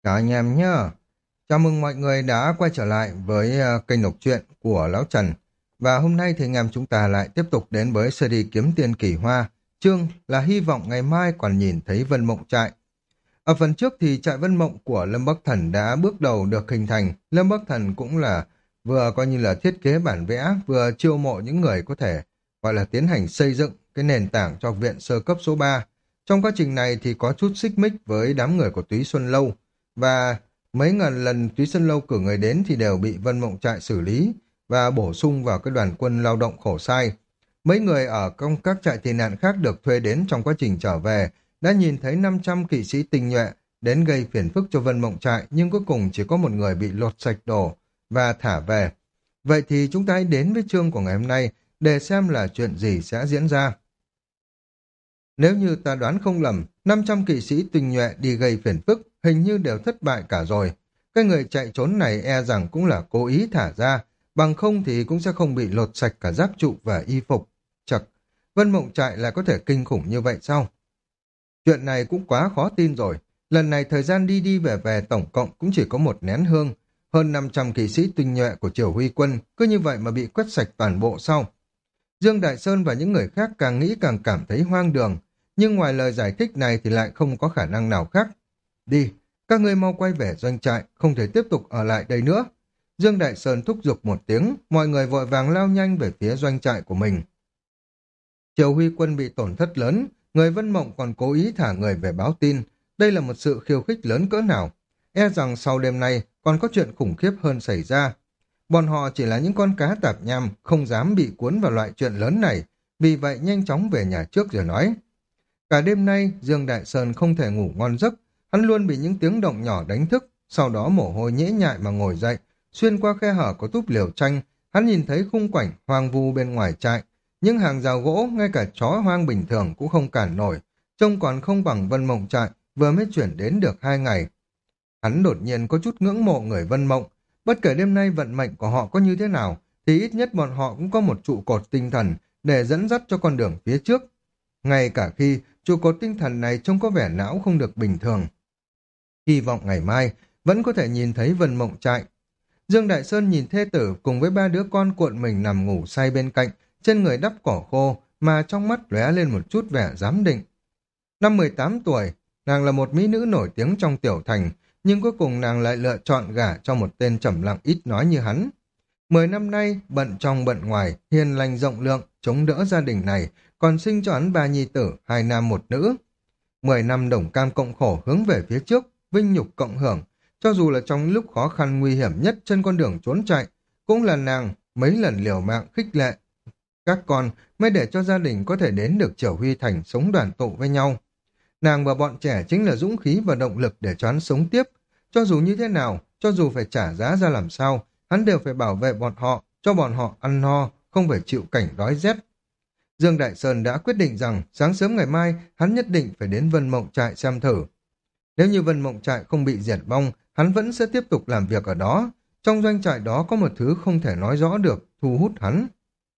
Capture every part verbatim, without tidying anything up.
Chào anh em nhé. Chào mừng mọi người đã quay trở lại với ờ, kênh đọc truyện của Lão Trần. Và hôm nay thì anh em chúng ta lại tiếp tục đến với series Kiếm Tiền Kỳ Hoa. Chương là hy vọng ngày mai còn nhìn thấy Vân Mộng Trại. Ở phần trước thì trại Vân Mộng của Lâm Bắc Thần đã bước đầu được hình thành. Lâm Bắc Thần cũng là vừa coi như là thiết kế bản vẽ, vừa chiêu mộ những người có thể gọi là tiến hành xây dựng cái nền tảng cho học viện sơ cấp số ba. Trong quá trình này thì có chút xích mích với đám người của Túy Xuân Lâu, và mấy ngàn lần Túy Xuân Lâu cử người đến thì đều bị Vân Mộng Trại xử lý và bổ sung vào cái đoàn quân lao động khổ sai. Mấy người ở trong các trại tị nạn khác được thuê đến trong quá trình trở về đã nhìn thấy năm trăm kỵ sĩ tinh nhuệ đến gây phiền phức cho Vân Mộng Trại, nhưng cuối cùng chỉ có một người bị lột sạch đồ và thả về. Vậy thì chúng ta hãy đến với chương của ngày hôm nay để xem là chuyện gì sẽ diễn ra. Nếu như ta đoán không lầm, năm trăm kỵ sĩ tinh nhuệ đi gây phiền phức hình như đều thất bại cả rồi. Cái người chạy trốn này e rằng cũng là cố ý thả ra, bằng không thì cũng sẽ không bị lột sạch cả giáp trụ và y phục. Chật, Vân Mộng Trại lại có thể kinh khủng như vậy sao? Chuyện này cũng quá khó tin rồi. Lần này thời gian đi đi về về tổng cộng cũng chỉ có một nén hương. Hơn năm trăm kỵ sĩ tinh nhuệ của Triều Huy quân cứ như vậy mà bị quét sạch toàn bộ sau. Dương Đại Sơn và những người khác càng nghĩ càng cảm thấy hoang đường. Nhưng ngoài lời giải thích này thì lại không có khả năng nào khác. Đi, các ngươi mau quay về doanh trại, không thể tiếp tục ở lại đây nữa. Dương Đại Sơn thúc giục một tiếng, mọi người vội vàng lao nhanh về phía doanh trại của mình. Triều Huy quân bị tổn thất lớn, người Vân Mộng còn cố ý thả người về báo tin. Đây là một sự khiêu khích lớn cỡ nào. E rằng sau đêm nay còn có chuyện khủng khiếp hơn xảy ra. Bọn họ chỉ là những con cá tạp nham, không dám bị cuốn vào loại chuyện lớn này, vì vậy nhanh chóng về nhà trước rồi nói. Cả đêm nay, Dương Đại Sơn không thể ngủ ngon giấc, hắn luôn bị những tiếng động nhỏ đánh thức, sau đó mồ hôi nhễ nhại mà ngồi dậy, xuyên qua khe hở có túp liều tranh, hắn nhìn thấy khung cảnh hoang vu bên ngoài trại, những hàng rào gỗ, ngay cả chó hoang bình thường cũng không cản nổi, trông còn không bằng Vân Mộng Trại vừa mới chuyển đến được hai ngày. Hắn đột nhiên có chút ngưỡng mộ người Vân Mộng, bất kể đêm nay vận mệnh của họ có như thế nào, thì ít nhất bọn họ cũng có một trụ cột tinh thần để dẫn dắt cho con đường phía trước. Ngay cả khi trụ cột tinh thần này trông có vẻ não không được bình thường. Hy vọng ngày mai vẫn có thể nhìn thấy Vân Mộng Trại. Dương Đại Sơn nhìn thê tử cùng với ba đứa con cuộn mình nằm ngủ say bên cạnh, trên người đắp cỏ khô mà trong mắt lóe lên một chút vẻ giám định. Năm mười tám tuổi, nàng là một mỹ nữ nổi tiếng trong tiểu thành, nhưng cuối cùng nàng lại lựa chọn gả cho một tên trầm lặng ít nói như hắn. Mười năm nay, bận trong bận ngoài, hiền lành rộng lượng, chống đỡ gia đình này, còn sinh cho hắn ba nhi tử, hai nam một nữ. Mười năm đồng cam cộng khổ hướng về phía trước, vinh nhục cộng hưởng, cho dù là trong lúc khó khăn nguy hiểm nhất trên con đường trốn chạy, cũng là nàng mấy lần liều mạng khích lệ. Các con mới để cho gia đình có thể đến được Triều Huy Thành sống đoàn tụ với nhau. Nàng và bọn trẻ chính là dũng khí và động lực để cho hắn sống tiếp. Cho dù như thế nào, cho dù phải trả giá ra làm sao, hắn đều phải bảo vệ bọn họ, cho bọn họ ăn no, không phải chịu cảnh đói rét. Dương Đại Sơn đã quyết định rằng sáng sớm ngày mai hắn nhất định phải đến Vân Mộng Trại xem thử. Nếu như Vân Mộng Trại không bị diệt vong, hắn vẫn sẽ tiếp tục làm việc ở đó. Trong doanh trại đó có một thứ không thể nói rõ được, thu hút hắn.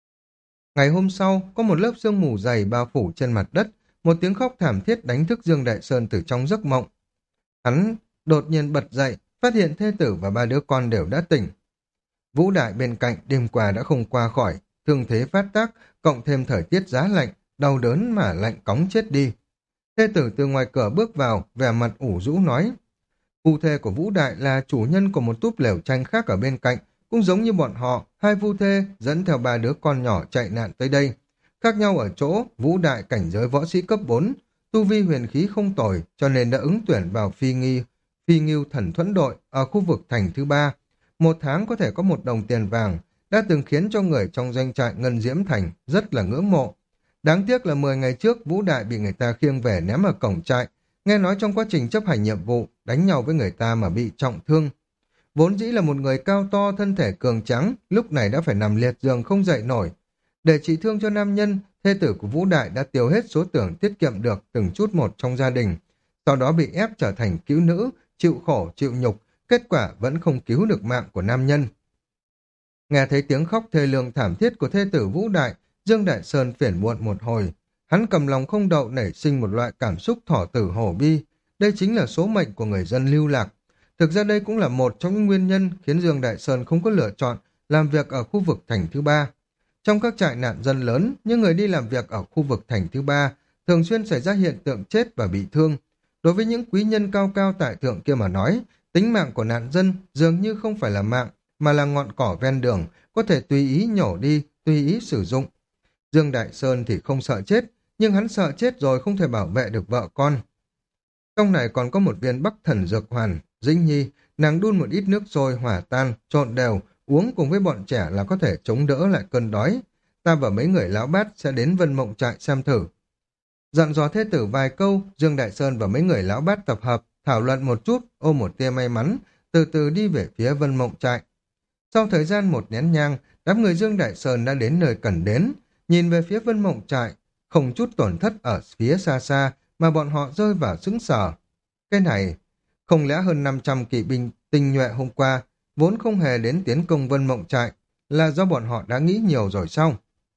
Ngày hôm sau, có một lớp sương mù dày bao phủ trên mặt đất, một tiếng khóc thảm thiết đánh thức Dương Đại Sơn từ trong giấc mộng. Hắn đột nhiên bật dậy, phát hiện thê tử và ba đứa con đều đã tỉnh. Vũ Đại bên cạnh đêm qua đã không qua khỏi, thương thế phát tác, cộng thêm thời tiết giá lạnh, đau đớn mà lạnh cóng chết đi. Thê tử từ ngoài cửa bước vào, vẻ mặt ủ rũ nói. Phu thê của Vũ Đại là chủ nhân của một túp lều tranh khác ở bên cạnh, cũng giống như bọn họ, hai phu thê dẫn theo ba đứa con nhỏ chạy nạn tới đây. Khác nhau ở chỗ, Vũ Đại cảnh giới võ sĩ cấp bốn, tu vi huyền khí không tồi, cho nên đã ứng tuyển vào phi nghi, phi nghiêu thần thuẫn đội ở khu vực thành thứ ba. Một tháng có thể có một đồng tiền vàng, đã từng khiến cho người trong doanh trại Ngân Diễm Thành rất là ngưỡng mộ. Đáng tiếc là mười ngày trước Vũ Đại bị người ta khiêng về ném ở cổng trại, nghe nói trong quá trình chấp hành nhiệm vụ đánh nhau với người ta mà bị trọng thương. Vốn dĩ là một người cao to thân thể cường tráng, lúc này đã phải nằm liệt giường không dậy nổi. Để trị thương cho nam nhân, thê tử của Vũ Đại đã tiêu hết số tiền tiết kiệm được từng chút một trong gia đình, sau đó bị ép trở thành cứu nữ, chịu khổ chịu nhục, kết quả vẫn không cứu được mạng của nam nhân. Nghe thấy tiếng khóc thê lương thảm thiết của thê tử Vũ Đại, Dương Đại Sơn phiền muộn một hồi. Hắn cầm lòng không đậu nảy sinh một loại cảm xúc thỏ tử hổ bi. Đây chính là số mệnh của người dân lưu lạc. Thực ra đây cũng là một trong những nguyên nhân khiến Dương Đại Sơn không có lựa chọn làm việc ở khu vực thành thứ ba. Trong các trại nạn dân lớn, những người đi làm việc ở khu vực thành thứ ba thường xuyên xảy ra hiện tượng chết và bị thương. Đối với những quý nhân cao cao tại thượng kia mà nói, tính mạng của nạn dân dường như không phải là mạng, mà là ngọn cỏ ven đường, có thể tùy ý nhổ đi, tùy ý sử dụng. Dương Đại Sơn thì không sợ chết, nhưng hắn sợ chết rồi không thể bảo vệ được vợ con. Trong này còn có một viên bắc thần dược hoàn, Dĩnh Nhi, nàng đun một ít nước sôi hỏa tan, trộn đều, uống cùng với bọn trẻ là có thể chống đỡ lại cơn đói. Ta và mấy người lão bát sẽ đến Vân Mộng trại xem thử. Dặn dò thê tử vài câu, Dương Đại Sơn và mấy người lão bát tập hợp, thảo luận một chút, ôm một tia may mắn, từ từ đi về phía Vân Mộng trại. Sau thời gian một nén nhang, đám người Dương Đại Sơn đã đến nơi cần đến, nhìn về phía Vân Mộng trại, không chút tổn thất ở phía xa xa mà bọn họ rơi vào sững sờ. Cái này, không lẽ hơn năm trăm kỵ binh tinh nhuệ hôm qua vốn không hề đến tiến công Vân Mộng trại, là do bọn họ đã nghĩ nhiều rồi sao?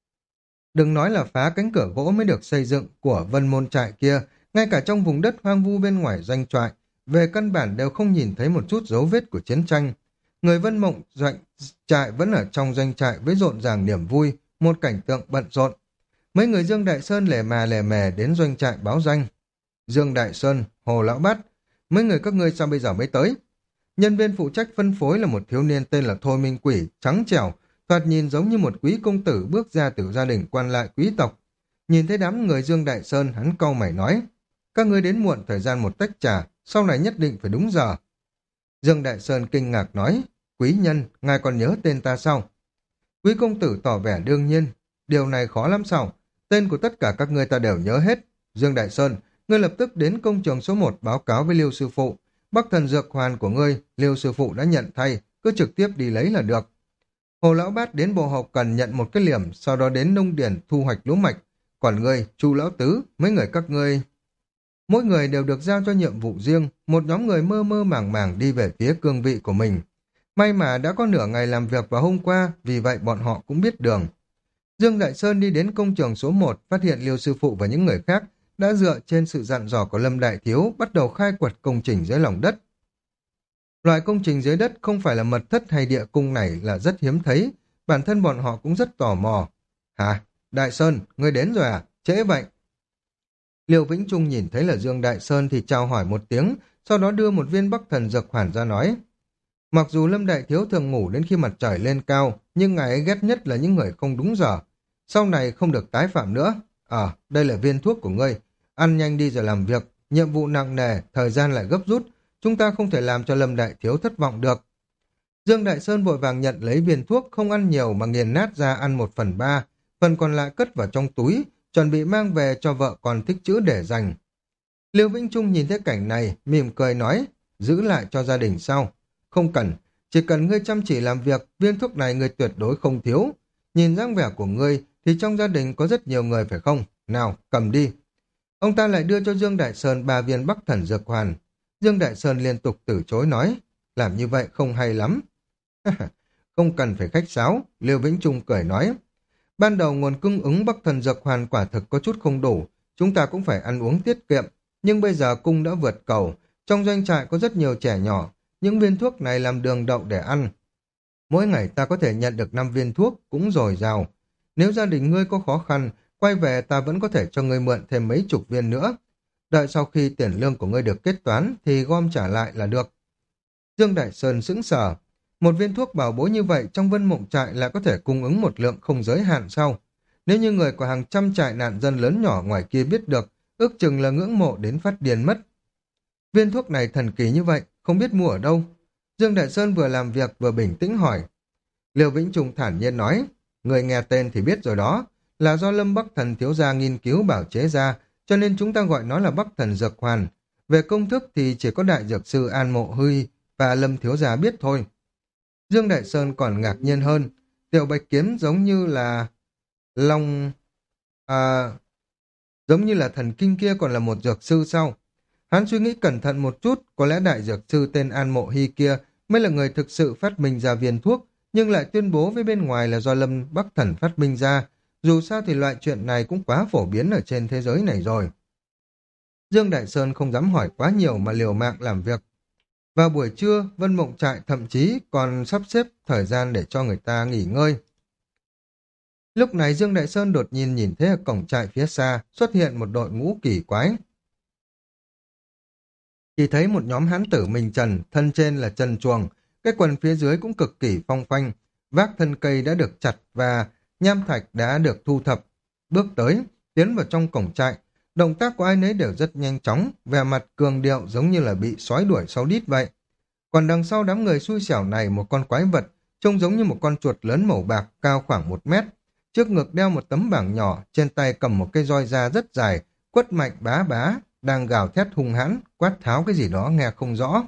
Đừng nói là phá cánh cửa gỗ mới được xây dựng của Vân Môn trại kia, ngay cả trong vùng đất hoang vu bên ngoài doanh trại, về căn bản đều không nhìn thấy một chút dấu vết của chiến tranh. Người Vân Mộng doanh trại vẫn ở trong doanh trại với rộn ràng niềm vui, một cảnh tượng bận rộn. Mấy người Dương Đại Sơn lề mà lề mề đến doanh trại báo danh. Dương Đại Sơn, Hồ Lão Bát, mấy người các ngươi sao bây giờ mới tới? Nhân viên phụ trách phân phối là một thiếu niên tên là Thôi Minh Quỷ, trắng trẻo, thoạt nhìn giống như một quý công tử bước ra từ gia đình quan lại quý tộc. Nhìn thấy đám người Dương Đại Sơn, hắn cau mày nói, các ngươi đến muộn thời gian một tách trà, sau này nhất định phải đúng giờ. Dương Đại Sơn kinh ngạc nói, quý nhân, ngài còn nhớ tên ta sao? Quý công tử tỏ vẻ đương nhiên, điều này khó lắm sao? Tên của tất cả các ngươi ta đều nhớ hết. Dương Đại Sơn, ngươi lập tức đến công trường số một báo cáo với Liêu sư phụ. Bắc thần dược hoàn của ngươi, Liêu sư phụ đã nhận thay, cứ trực tiếp đi lấy là được. Hồ Lão Bát đến bộ hậu cần nhận một cái liềm, sau đó đến nông điển thu hoạch lúa mạch. Còn ngươi, Chu Lão Tứ, mấy người các ngươi... Mỗi người đều được giao cho nhiệm vụ riêng, một nhóm người mơ mơ màng màng đi về phía cương vị của mình. May mà đã có nửa ngày làm việc vào hôm qua, vì vậy bọn họ cũng biết đường. Dương Đại Sơn đi đến công trường số một, phát hiện Liêu sư phụ và những người khác đã dựa trên sự dặn dò của Lâm Đại Thiếu bắt đầu khai quật công trình dưới lòng đất. Loại công trình dưới đất không phải là mật thất hay địa cung này là rất hiếm thấy, bản thân bọn họ cũng rất tò mò. Hả? Đại Sơn, ngươi đến rồi à? Trễ vậy. Liêu Vĩnh Trung nhìn thấy là Dương Đại Sơn thì chào hỏi một tiếng, sau đó đưa một viên bắc thần dược hoàn ra nói. Mặc dù Lâm Đại Thiếu thường ngủ đến khi mặt trời lên cao, nhưng ngài ấy ghét nhất là những người không đúng giờ. Sau này không được tái phạm nữa. Ờ, à, đây là viên thuốc của ngươi. Ăn nhanh đi rồi làm việc, nhiệm vụ nặng nề, thời gian lại gấp rút. Chúng ta không thể làm cho Lâm Đại Thiếu thất vọng được. Dương Đại Sơn vội vàng nhận lấy viên thuốc, không ăn nhiều mà nghiền nát ra ăn một phần ba, phần còn lại cất vào trong túi, chuẩn bị mang về cho vợ còn thích chữ để dành. Liêu Vĩnh Trung nhìn thấy cảnh này, mỉm cười nói, giữ lại cho gia đình sau. Không cần, chỉ cần ngươi chăm chỉ làm việc, viên thuốc này ngươi tuyệt đối không thiếu. Nhìn dáng vẻ của ngươi thì trong gia đình có rất nhiều người phải không? Nào, cầm đi. Ông ta lại đưa cho Dương Đại Sơn ba viên bắc thần dược hoàn. Dương Đại Sơn liên tục từ chối nói, làm như vậy không hay lắm. Không cần phải khách sáo, Liêu Vĩnh Trung cười nói. Ban đầu nguồn cung ứng bắc thần dược hoàn quả thực có chút không đủ, chúng ta cũng phải ăn uống tiết kiệm, nhưng bây giờ cung đã vượt cầu, trong doanh trại có rất nhiều trẻ nhỏ, những viên thuốc này làm đường đậu để ăn. Mỗi ngày ta có thể nhận được năm viên thuốc, cũng dồi dào. Nếu gia đình ngươi có khó khăn, quay về ta vẫn có thể cho ngươi mượn thêm mấy chục viên nữa. Đợi sau khi tiền lương của ngươi được kết toán thì gom trả lại là được. Dương Đại Sơn sững sờ. Một viên thuốc bảo bối như vậy trong Vân Mộng trại lại có thể cung ứng một lượng không giới hạn sau. Nếu như người của hàng trăm trại nạn dân lớn nhỏ ngoài kia biết được, ước chừng là ngưỡng mộ đến phát điên mất. Viên thuốc này thần kỳ như vậy, không biết mua ở đâu. Dương Đại Sơn vừa làm việc vừa bình tĩnh hỏi. Liêu Vĩnh Trung thản nhiên nói, người nghe tên thì biết rồi đó, là do Lâm Bắc Thần thiếu gia nghiên cứu bảo chế ra, cho nên chúng ta gọi nó là Bắc Thần Dược Hoàn. Về công thức thì chỉ có đại dược sư An Mộ Huy và Lâm thiếu gia biết thôi. Dương Đại Sơn còn ngạc nhiên hơn, Tiểu Bạch Kiếm giống như là Long... À... giống như là thần kinh kia còn là một dược sư sao? Hắn suy nghĩ cẩn thận một chút, có lẽ đại dược sư tên An Mộ Hy kia mới là người thực sự phát minh ra viên thuốc, nhưng lại tuyên bố với bên ngoài là do Lâm Bắc Thần phát minh ra. Dù sao thì loại chuyện này cũng quá phổ biến ở trên thế giới này rồi. Dương Đại Sơn không dám hỏi quá nhiều mà liều mạng làm việc. Vào buổi trưa, Vân Mộng Trại thậm chí còn sắp xếp thời gian để cho người ta nghỉ ngơi. Lúc này Dương Đại Sơn đột nhiên nhìn thấy ở cổng trại phía xa xuất hiện một đội ngũ kỳ quái. Chỉ thấy một nhóm hán tử mình trần, thân trên là trần truồng, cái quần phía dưới cũng cực kỳ phong phanh, vác thân cây đã được chặt và nham thạch đã được thu thập. Bước tới, tiến vào trong cổng trại, động tác của ai nấy đều rất nhanh chóng, vẻ mặt cường điệu giống như là bị sói đuổi sau đít vậy. Còn đằng sau đám người xui xẻo này một con quái vật, trông giống như một con chuột lớn màu bạc cao khoảng một mét. Trước ngực đeo một tấm bảng nhỏ, trên tay cầm một cây roi da rất dài, quất mạnh bá bá, đang gào thét hung hãn, quát tháo cái gì đó nghe không rõ.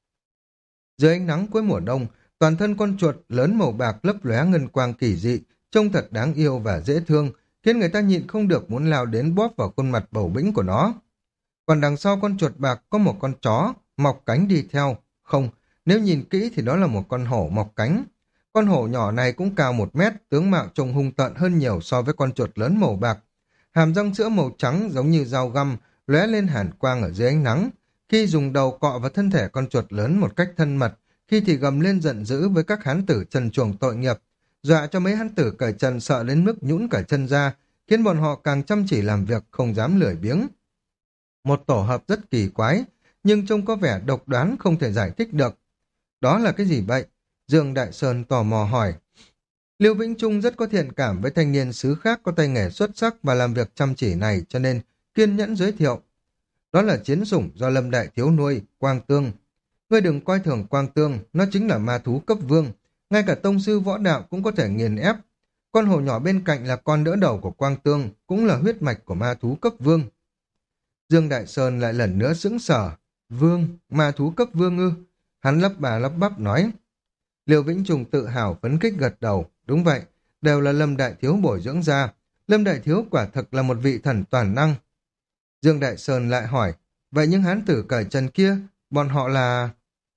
Dưới ánh nắng cuối mùa đông, toàn thân con chuột lớn màu bạc lấp lóe ngân quang kỳ dị, trông thật đáng yêu và dễ thương, khiến người ta nhịn không được muốn lao đến bóp vào khuôn mặt bầu bĩnh của nó. Còn đằng sau con chuột bạc có một con chó, mọc cánh đi theo. Không, nếu nhìn kỹ thì đó là một con hổ mọc cánh. Con hổ nhỏ này cũng cao một mét, tướng mạo trông hung tợn hơn nhiều so với con chuột lớn màu bạc. Hàm răng sữa màu trắng giống như dao găm, lóe lên hàn quang ở dưới ánh nắng. Khi dùng đầu cọ vào thân thể con chuột lớn một cách thân mật, khi thì gầm lên giận dữ với các hán tử trần truồng tội nghiệp, dọa cho mấy hán tử cởi trần sợ đến mức nhũn cả chân ra, khiến bọn họ càng chăm chỉ làm việc không dám lười biếng. Một tổ hợp rất kỳ quái, nhưng trông có vẻ độc đoán không thể giải thích được. Đó là cái gì vậy? Dương Đại Sơn tò mò hỏi. Liêu Vĩnh Trung rất có thiện cảm với thanh niên xứ khác có tay nghề xuất sắc và làm việc chăm chỉ này, cho nên kiên nhẫn giới thiệu. Đó là chiến sủng do Lâm Đại Thiếu nuôi, Quang Tương. Ngươi đừng coi thường Quang Tương, nó chính là ma thú cấp vương. Ngay cả tông sư võ đạo cũng có thể nghiền ép. Con hổ nhỏ bên cạnh là con đỡ đầu của Quang Tương, cũng là huyết mạch của ma thú cấp vương. Dương Đại Sơn lại lần nữa sững sờ. Vương, ma thú cấp vương ư? Hắn lắp bà lắp bắp nói. Liêu Vĩnh Trùng tự hào phấn khích gật đầu. Đúng vậy, đều là Lâm Đại Thiếu bồi dưỡng ra. Lâm Đại Thiếu quả thực là một vị thần toàn năng. Dương Đại Sơn lại hỏi, vậy những hán tử cởi trần kia, bọn họ là...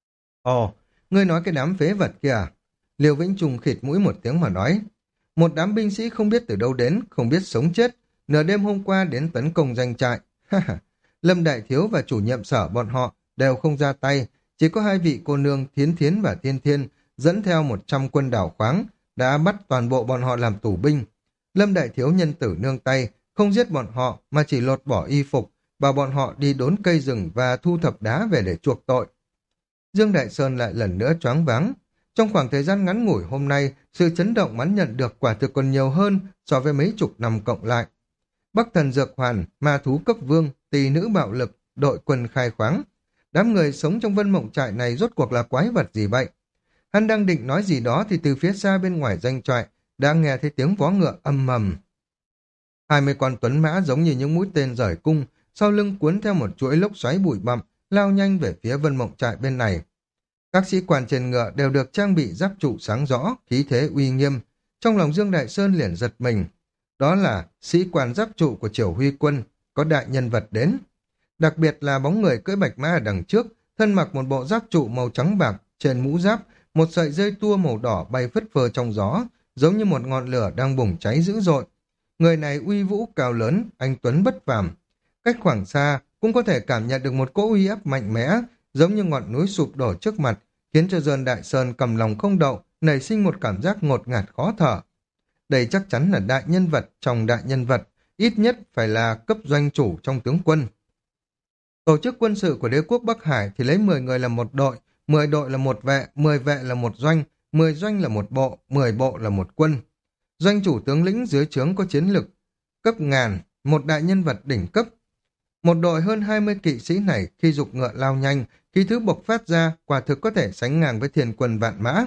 Ồ, ngươi nói cái đám phế vật kia à? Liêu Vĩnh Trùng khịt mũi một tiếng mà nói. Một đám binh sĩ không biết từ đâu đến, không biết sống chết, nửa đêm hôm qua đến tấn công doanh trại. Lâm Đại Thiếu và chủ nhiệm sở bọn họ đều không ra tay, chỉ có hai vị cô nương Thiến Thiến và Thiên Thiên dẫn theo một trăm quân đảo khoáng, đã bắt toàn bộ bọn họ làm tù binh. Lâm Đại Thiếu nhân tử nương tay, không giết bọn họ mà chỉ lột bỏ y phục, bảo bọn họ đi đốn cây rừng và thu thập đá về để chuộc tội. Dương Đại Sơn lại lần nữa choáng váng. Trong khoảng thời gian ngắn ngủi hôm nay, sự chấn động hắn nhận được quả thực còn nhiều hơn so với mấy chục năm cộng lại. Bắc Thần Dược Hoàn, ma thú cấp vương, tỳ nữ bạo lực, đội quân khai khoáng. Đám người sống trong Vân Mộng Trại này rốt cuộc là quái vật gì vậy? Hắn đang định nói gì đó thì từ phía xa bên ngoài doanh trại đã nghe thấy tiếng vó ngựa âm ầm. Hai mươi con tuấn mã giống như những mũi tên rời cung, sau lưng cuốn theo một chuỗi lốc xoáy bụi bặm, lao nhanh về phía Vân Mộng Trại bên này. Các sĩ quan trên ngựa đều được trang bị giáp trụ sáng rõ, khí thế uy nghiêm. Trong lòng Dương Đại Sơn liền giật mình. Đó là sĩ quan giáp trụ của Triều Huy quân, có đại nhân vật đến. Đặc biệt là bóng người cưỡi bạch mã ở đằng trước, thân mặc một bộ giáp trụ màu trắng bạc, trên mũ giáp, một sợi dây tua màu đỏ bay phất phơ trong gió, giống như một ngọn lửa đang bùng cháy dữ dội. Người này uy vũ cao lớn, anh tuấn bất phàm. Cách khoảng xa cũng có thể cảm nhận được một cỗ uy áp mạnh mẽ, giống như ngọn núi sụp đổ trước mặt, khiến cho Dương Đại Sơn cầm lòng không đậu, nảy sinh một cảm giác ngột ngạt khó thở. Đây chắc chắn là đại nhân vật trong đại nhân vật, ít nhất phải là cấp doanh chủ trong tướng quân. Tổ chức quân sự của đế quốc Bắc Hải thì lấy mười người là một đội, mười đội là một vệ, mười vệ là một doanh, mười doanh là một bộ, mười bộ là một quân. Doanh chủ tướng lĩnh dưới trướng có chiến lực cấp ngàn, một đại nhân vật đỉnh cấp. Một đội hơn hai mươi kỵ sĩ này khi dục ngựa lao nhanh, khí thứ bộc phát ra quả thực có thể sánh ngang với thiên quân vạn mã.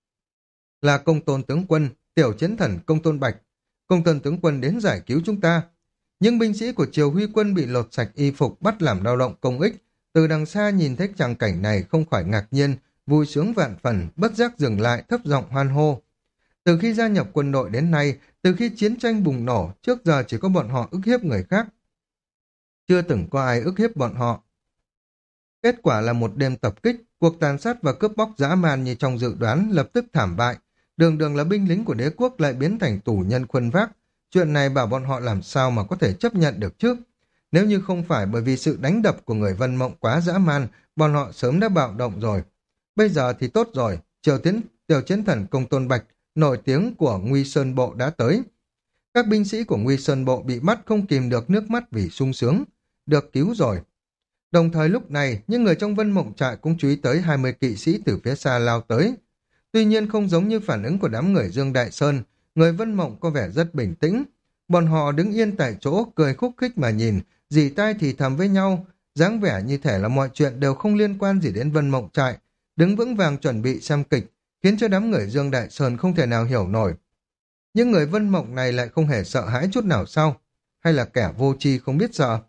Là Công Tôn tướng quân, tiểu chiến thần Công Tôn Bạch. Công Tôn tướng quân đến giải cứu chúng ta. Nhưng binh sĩ của Triều Huy quân bị lột sạch y phục bắt làm lao động công ích. Từ đằng xa nhìn thấy tràng cảnh này không khỏi ngạc nhiên, vui sướng vạn phần, bất giác dừng lại thấp giọng hoan hô. Từ khi gia nhập quân đội đến nay, từ khi chiến tranh bùng nổ, trước giờ chỉ có bọn họ ức hiếp người khác. Chưa từng có ai ức hiếp bọn họ. Kết quả là một đêm tập kích, cuộc tàn sát và cướp bóc dã man như trong dự đoán lập tức thảm bại. Đường đường là binh lính của đế quốc lại biến thành tù nhân khuân vác. Chuyện này bảo bọn họ làm sao mà có thể chấp nhận được chứ? Nếu như không phải bởi vì sự đánh đập của người Vân Mộng quá dã man, bọn họ sớm đã bạo động rồi. Bây giờ thì tốt rồi, triều tiến tiểu chiến thần Công Tôn Bạch, nổi tiếng của Nguy Sơn Bộ đã tới. Các binh sĩ của Nguy Sơn Bộ bị bắt không kìm được nước mắt vì sung sướng. Được cứu rồi. Đồng thời lúc này, những người trong Vân Mộng trại cũng chú ý tới hai mươi kỵ sĩ từ phía xa lao tới. Tuy nhiên không giống như phản ứng của đám người Dương Đại Sơn, người Vân Mộng có vẻ rất bình tĩnh. Bọn họ đứng yên tại chỗ, cười khúc khích mà nhìn, dì tai thì thầm với nhau, dáng vẻ như thể là mọi chuyện đều không liên quan gì đến Vân Mộng trại, đứng vững vàng chuẩn bị xem kịch, khiến cho đám người Dương Đại Sơn không thể nào hiểu nổi. Nhưng người Vân Mộng này lại không hề sợ hãi chút nào sao? Hay là kẻ vô tri không biết sợ?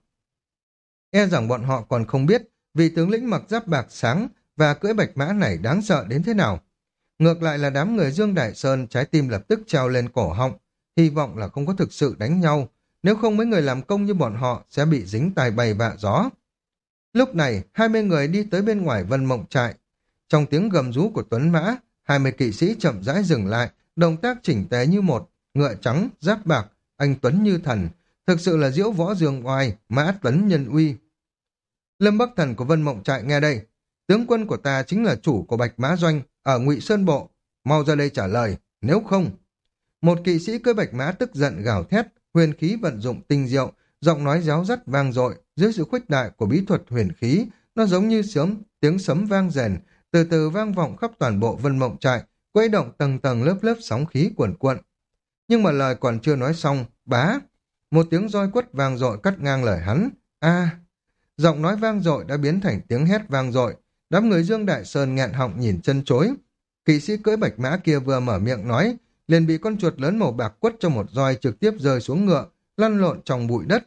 E rằng bọn họ còn không biết vị tướng lĩnh mặc giáp bạc sáng và cưỡi bạch mã này đáng sợ đến thế nào. Ngược lại là đám người Dương Đại Sơn trái tim lập tức treo lên cổ họng, hy vọng là không có thực sự đánh nhau, nếu không mấy người làm công như bọn họ sẽ bị dính tai bay vạ gió. Lúc này, hai mươi người đi tới bên ngoài Vân Mộng trại. Trong tiếng gầm rú của tuấn mã, hai mươi kỵ sĩ chậm rãi dừng lại, động tác chỉnh tề như một, ngựa trắng, giáp bạc, anh tuấn như thần, thực sự là diễu võ dương oai, mã tấn nhân uy. Lâm Bắc Thần của Vân Mộng trại nghe đây, tướng quân của ta chính là chủ của Bạch Mã Doanh ở Ngụy Sơn Bộ, mau ra đây trả lời, nếu không. Một kỵ sĩ cưỡi bạch mã tức giận gào thét, huyền khí vận dụng tinh diệu, giọng nói réo rắt vang dội, dưới sự khuếch đại của bí thuật huyền khí, nó giống như sớm tiếng sấm vang rền, từ từ vang vọng khắp toàn bộ Vân Mộng trại, quấy động tầng tầng lớp lớp sóng khí cuồn cuộn. Nhưng mà lời còn chưa nói xong, bá, một tiếng roi quất vang dội cắt ngang lời hắn. A, giọng nói vang dội đã biến thành tiếng hét vang dội. Đám người Dương Đại Sơn nghẹn họng nhìn chân chối. Kỵ sĩ cưỡi bạch mã kia vừa mở miệng nói, liền bị con chuột lớn màu bạc quất cho một roi trực tiếp rơi xuống ngựa, lăn lộn trong bụi đất.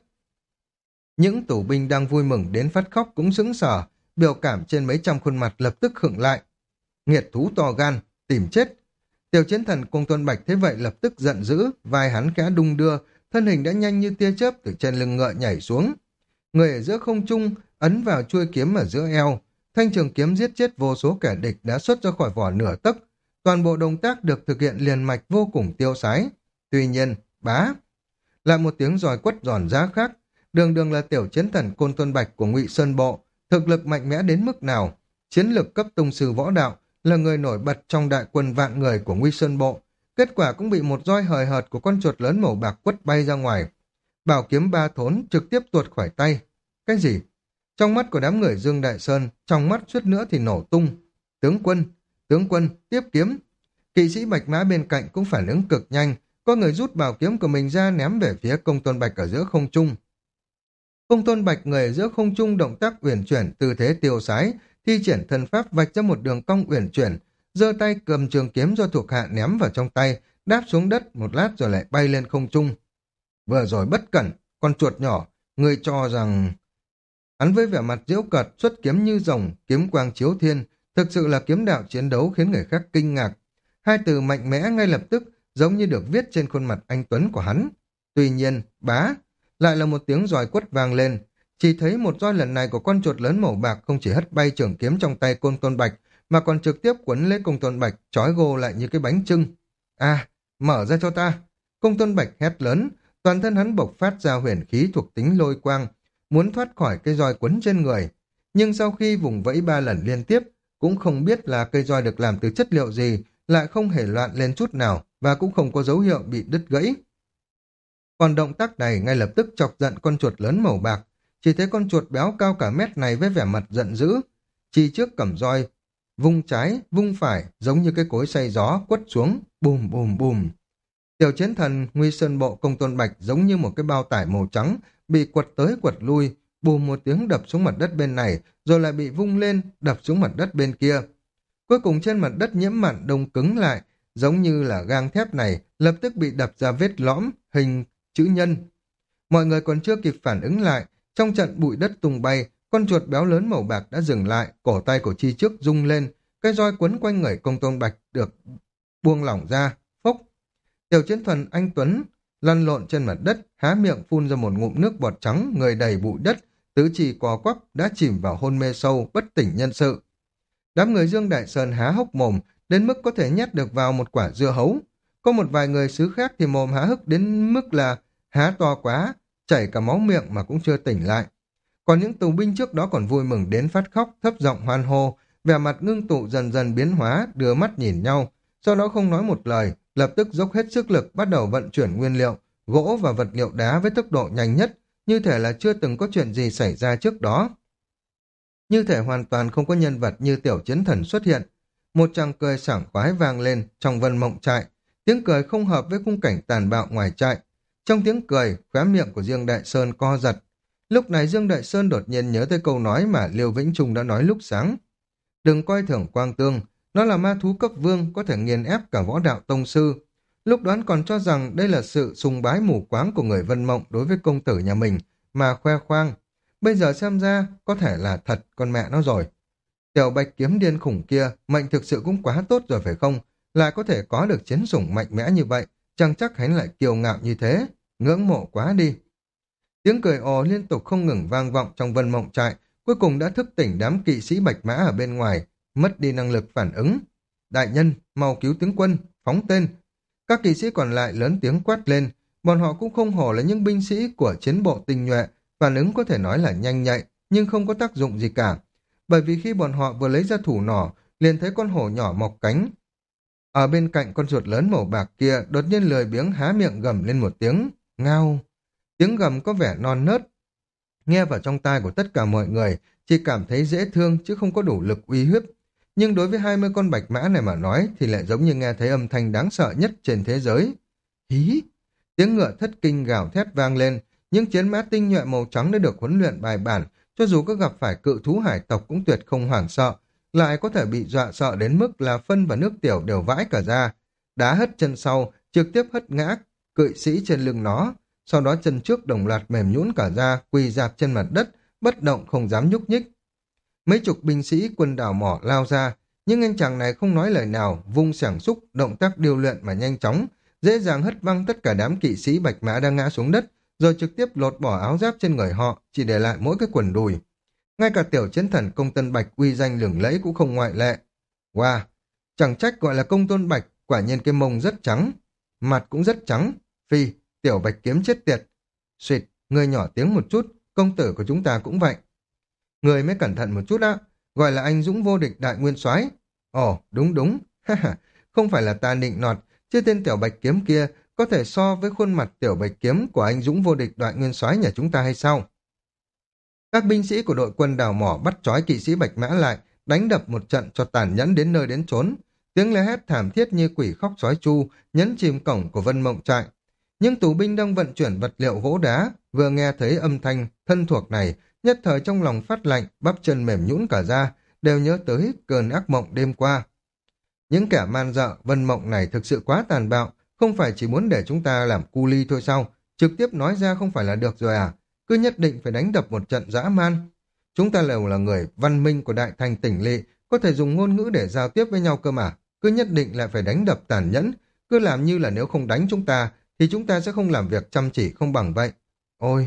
Những tù binh đang vui mừng đến phát khóc cũng sững sờ, biểu cảm trên mấy trăm khuôn mặt lập tức khựng lại. Nghiệt thú to gan, tìm chết. Tiểu chiến thần Công Tôn Bạch thế vậy lập tức giận dữ, vai hắn khẽ đung đưa, thân hình đã nhanh như tia chớp từ trên lưng ngựa nhảy xuống. Người ở giữa không trung ấn vào chuôi kiếm ở giữa eo, thanh trường kiếm giết chết vô số kẻ địch đã xuất ra khỏi vỏ nửa tấc. Toàn bộ động tác được thực hiện liền mạch vô cùng tiêu sái. Tuy nhiên, bá, lại một tiếng roi quất giòn giá khác. Đường đường là tiểu chiến thần Côn Tôn Bạch của Ngụy Sơn Bộ, thực lực mạnh mẽ đến mức nào, chiến lực cấp tông sư võ đạo, là người nổi bật trong đại quân vạn người của Ngụy Sơn Bộ. Kết quả cũng bị một roi hời hợt của con chuột lớn màu bạc quất bay ra ngoài. Bảo kiếm ba thốn trực tiếp tuột khỏi tay. Cái gì? Trong mắt của đám người Dương Đại Sơn, trong mắt suýt nữa thì nổ tung. Tướng quân, tướng quân, tiếp kiếm. Kỵ sĩ bạch mã bên cạnh cũng phản ứng cực nhanh, có người rút bảo kiếm của mình ra ném về phía Công Tôn Bạch ở giữa không trung. Công Tôn Bạch người ở giữa không trung động tác uyển chuyển, tư thế tiêu sái, thi triển thần pháp vạch ra một đường cong uyển chuyển, giơ tay cầm trường kiếm do thuộc hạ ném vào trong tay, đáp xuống đất một lát rồi lại bay lên không trung. Vừa rồi bất cẩn, con chuột nhỏ, người cho rằng... Hắn với vẻ mặt giễu cợt, xuất kiếm như rồng, kiếm quang chiếu thiên, thực sự là kiếm đạo chiến đấu khiến người khác kinh ngạc. Hai từ mạnh mẽ ngay lập tức giống như được viết trên khuôn mặt anh tuấn của hắn. Tuy nhiên, bá, lại là một tiếng roi quất vang lên. Chỉ thấy một roi lần này của con chuột lớn màu bạc không chỉ hất bay trường kiếm trong tay Côn Tôn Bạch, mà còn trực tiếp quấn lấy Công Tôn Bạch, trói gô lại như cái bánh chưng. À, mở ra cho ta. Công Tôn Bạch hét lớn, toàn thân hắn bộc phát ra huyền khí thuộc tính lôi quang, muốn thoát khỏi cây roi quấn trên người. Nhưng sau khi vùng vẫy ba lần liên tiếp, cũng không biết là cây roi được làm từ chất liệu gì, lại không hề loạn lên chút nào và cũng không có dấu hiệu bị đứt gãy. Còn động tác này ngay lập tức chọc giận con chuột lớn màu bạc. Chỉ thấy con chuột béo cao cả mét này với vẻ mặt giận dữ, chỉ trước cầm roi, vung trái, vung phải, giống như cái cối xay gió quất xuống, bùm bùm bùm. Tiểu chiến thần Nguy Sơn Bộ Công Tôn Bạch giống như một cái bao tải màu trắng, bị quật tới quật lui, bùm một tiếng đập xuống mặt đất bên này, rồi lại bị vung lên, đập xuống mặt đất bên kia. Cuối cùng trên mặt đất nhiễm mặn đông cứng lại, giống như là gang thép này, lập tức bị đập ra vết lõm, hình chữ nhân. Mọi người còn chưa kịp phản ứng lại, trong trận bụi đất tung bay, con chuột béo lớn màu bạc đã dừng lại, cổ tay của chi trước rung lên, cái roi quấn quanh người Công Tôn Bạch được buông lỏng ra, phốc. Tiểu chiến thần anh Tuấn lăn lộn trên mặt đất, há miệng phun ra một ngụm nước bọt trắng, người đầy bụi đất, tứ chi co quắp đã chìm vào hôn mê sâu, bất tỉnh nhân sự. Đám người Dương Đại Sơn há hốc mồm, đến mức có thể nhét được vào một quả dưa hấu. Có một vài người xứ khác thì mồm há hức đến mức là há to quá, chảy cả máu miệng mà cũng chưa tỉnh lại. Còn những tù binh trước đó còn vui mừng đến phát khóc, thấp giọng hoan hô, vẻ mặt ngưng tụ dần dần biến hóa, đưa mắt nhìn nhau, sau đó không nói một lời, lập tức dốc hết sức lực bắt đầu vận chuyển nguyên liệu, gỗ và vật liệu đá với tốc độ nhanh nhất, như thể là chưa từng có chuyện gì xảy ra trước đó. Như thể hoàn toàn không có nhân vật như tiểu chiến thần xuất hiện. Một tràng cười sảng khoái vang lên trong vân mộng trại, tiếng cười không hợp với khung cảnh tàn bạo ngoài trại. Trong tiếng cười, khóe miệng của Dương Đại Sơn co giật. Lúc này Dương Đại Sơn đột nhiên nhớ tới câu nói mà Liêu Vĩnh Trung đã nói lúc sáng. Đừng coi thường Quang Tương, nó là ma thú cấp vương, có thể nghiền ép cả võ đạo tông sư. Lúc đoán còn cho rằng đây là sự sùng bái mù quáng của người Vân Mộng đối với công tử nhà mình, mà khoe khoang. Bây giờ xem ra, có thể là thật con mẹ nó rồi. Tiểu bạch kiếm điên khủng kia, mệnh thực sự cũng quá tốt rồi phải không? Lại có thể có được chiến sủng mạnh mẽ như vậy, chẳng chắc hắn lại kiêu ngạo như thế. Ngưỡng mộ quá đi. Tiếng cười ồ liên tục không ngừng vang vọng trong Vân Mộng trại, cuối cùng đã thức tỉnh đám kỵ sĩ bạch mã ở bên ngoài, mất đi năng lực phản ứng. Đại nhân, mau cứu tướng quân, phóng tên. Các kỵ sĩ còn lại lớn tiếng quát lên, bọn họ cũng không hổ là những binh sĩ của chiến bộ tinh nhuệ, phản ứng có thể nói là nhanh nhạy, nhưng không có tác dụng gì cả. Bởi vì khi bọn họ vừa lấy ra thủ nỏ, liền thấy con hổ nhỏ mọc cánh. Ở bên cạnh con chuột lớn màu bạc kia, đột nhiên lười biếng há miệng gầm lên một tiếng, ngao. Tiếng gầm có vẻ non nớt, nghe vào trong tai của tất cả mọi người, chỉ cảm thấy dễ thương chứ không có đủ lực uy hiếp. Nhưng đối với hai mươi con bạch mã này mà nói thì lại giống như nghe thấy âm thanh đáng sợ nhất trên thế giới. Hí! Tiếng ngựa thất kinh gào thét vang lên, những chiến mã tinh nhuệ màu trắng đã được huấn luyện bài bản, cho dù có gặp phải cự thú hải tộc cũng tuyệt không hoảng sợ, lại có thể bị dọa sợ đến mức là phân và nước tiểu đều vãi cả ra. Đá hất chân sau, trực tiếp hất ngã cự sĩ trên lưng nó, sau đó chân trước đồng loạt mềm nhũn cả ra, quỳ rạp trên mặt đất, bất động không dám nhúc nhích. Mấy chục binh sĩ quân đảo mỏ lao ra, nhưng anh chàng này không nói lời nào, vung xẻng xúc, động tác điêu luyện mà nhanh chóng, dễ dàng hất văng tất cả đám kỵ sĩ bạch mã đang ngã xuống đất, rồi trực tiếp lột bỏ áo giáp trên người họ, chỉ để lại mỗi cái quần đùi. Ngay cả tiểu chiến thần công tân bạch uy danh lừng lẫy cũng không ngoại lệ. Wow, chẳng trách gọi là công tôn bạch, quả nhiên cái mông rất trắng, mặt cũng rất trắng. Phi, tiểu bạch kiếm chết tiệt. Xuyệt, người nhỏ tiếng một chút, công tử của chúng ta cũng vậy. Người mới cẩn thận một chút á, gọi là anh dũng vô địch đại nguyên soái. Ồ, đúng đúng, không phải là ta nịnh nọt, chứ tên tiểu bạch kiếm kia có thể so với khuôn mặt tiểu bạch kiếm của anh dũng vô địch đại nguyên soái nhà chúng ta hay sao? Các binh sĩ của đội quân đào mỏ bắt trói kỵ sĩ bạch mã lại, đánh đập một trận cho tàn nhẫn đến nơi đến chốn. Tiếng la hét thảm thiết như quỷ khóc sói chu, nhấn chìm cổng của Vân Mộng trại. Những tù binh đang vận chuyển vật liệu gỗ đá, vừa nghe thấy âm thanh thân thuộc này, nhất thời trong lòng phát lạnh, bắp chân mềm nhũn cả ra, đều nhớ tới cơn ác mộng đêm qua. Những kẻ man dợ Vân Mộng này thực sự quá tàn bạo, không phải chỉ muốn để chúng ta làm cu ly thôi sao, trực tiếp nói ra không phải là được rồi à, cứ nhất định phải đánh đập một trận dã man. Chúng ta đều là người văn minh của đại thành tỉnh lỵ, có thể dùng ngôn ngữ để giao tiếp với nhau cơ mà, cứ nhất định lại phải đánh đập tàn nhẫn, cứ làm như là nếu không đánh chúng ta, thì chúng ta sẽ không làm việc chăm chỉ không bằng vậy. Ôi!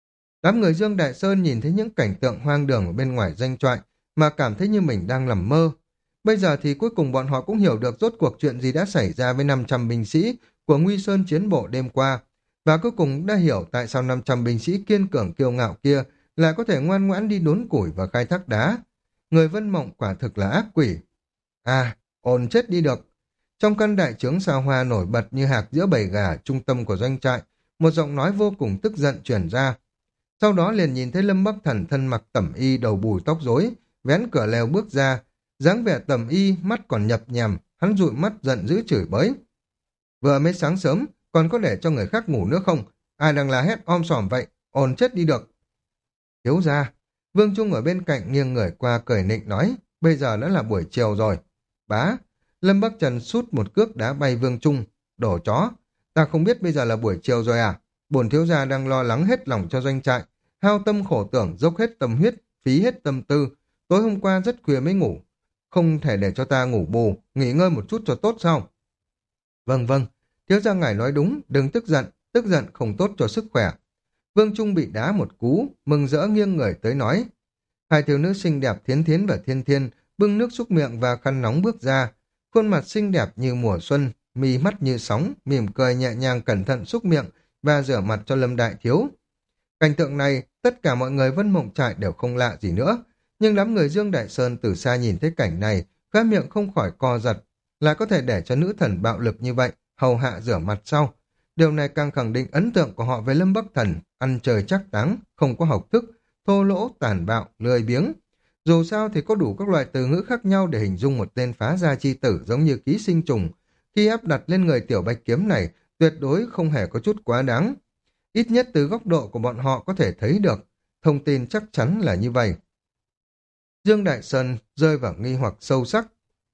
Đám người Dương Đại Sơn nhìn thấy những cảnh tượng hoang đường ở bên ngoài doanh trại, mà cảm thấy như mình đang nằm mơ. Bây giờ thì cuối cùng bọn họ cũng hiểu được rốt cuộc chuyện gì đã xảy ra với năm trăm binh sĩ của Nguy Sơn chiến bộ đêm qua, và cuối cùng đã hiểu tại sao năm trăm binh sĩ kiên cường kiêu ngạo kia lại có thể ngoan ngoãn đi đốn củi và khai thác đá. Người Vân Mộng quả thực là ác quỷ. À, ồn chết đi được. Trong căn đại trướng xa hoa nổi bật như hạc giữa bầy gà trung tâm của doanh trại, một giọng nói vô cùng tức giận truyền ra. Sau đó liền nhìn thấy Lâm Bắc Thần thân mặc tẩm y đầu bùi tóc rối, vén cửa lều bước ra, dáng vẻ tẩm y, mắt còn nhập nhèm, hắn dụi mắt giận dữ chửi bới. Vừa mới sáng sớm, còn có để cho người khác ngủ nữa không? Ai đang la hét om sòm vậy? Ồn chết đi được. Thiếu gia, Vương Trung ở bên cạnh nghiêng người qua cười nịnh nói, bây giờ đã là buổi chiều rồi. Bá, Lâm Bắc Trần sút một cước đá bay Vương Trung, đổ chó. Ta không biết bây giờ là buổi chiều rồi à? Bổn thiếu gia đang lo lắng hết lòng cho doanh trại, hao tâm khổ tưởng, dốc hết tâm huyết, phí hết tâm tư. Tối hôm qua rất khuya mới ngủ, không thể để cho ta ngủ bù, nghỉ ngơi một chút cho tốt sao? Vâng vâng, thiếu gia ngài nói đúng, đừng tức giận, tức giận không tốt cho sức khỏe. Vương Trung bị đá một cú, mừng rỡ nghiêng người tới nói. Hai thiếu nữ xinh đẹp Thiến Thiến và Thiên Thiên bưng nước xúc miệng và khăn nóng bước ra, khuôn mặt xinh đẹp như mùa xuân, mi mắt như sóng, mỉm cười nhẹ nhàng cẩn thận xúc miệng và rửa mặt cho Lâm Đại Thiếu. Cảnh tượng này, tất cả mọi người Vân Mộng Trại đều không lạ gì nữa. Nhưng đám người Dương Đại Sơn từ xa nhìn thấy cảnh này, khóe miệng không khỏi co giật. Là có thể để cho nữ thần bạo lực như vậy, hầu hạ rửa mặt sau. Điều này càng khẳng định ấn tượng của họ về Lâm Bắc Thần, ăn chơi chắc táng, không có học thức, thô lỗ, tàn bạo, lười biếng. Dù sao thì có đủ các loại từ ngữ khác nhau để hình dung một tên phá gia chi tử giống như ký sinh trùng. Khi áp đặt lên người tiểu bạch kiếm này, tuyệt đối không hề có chút quá đáng. Ít nhất từ góc độ của bọn họ có thể thấy được. Thông tin chắc chắn là như vậy. Dương Đại Sơn rơi vào nghi hoặc sâu sắc.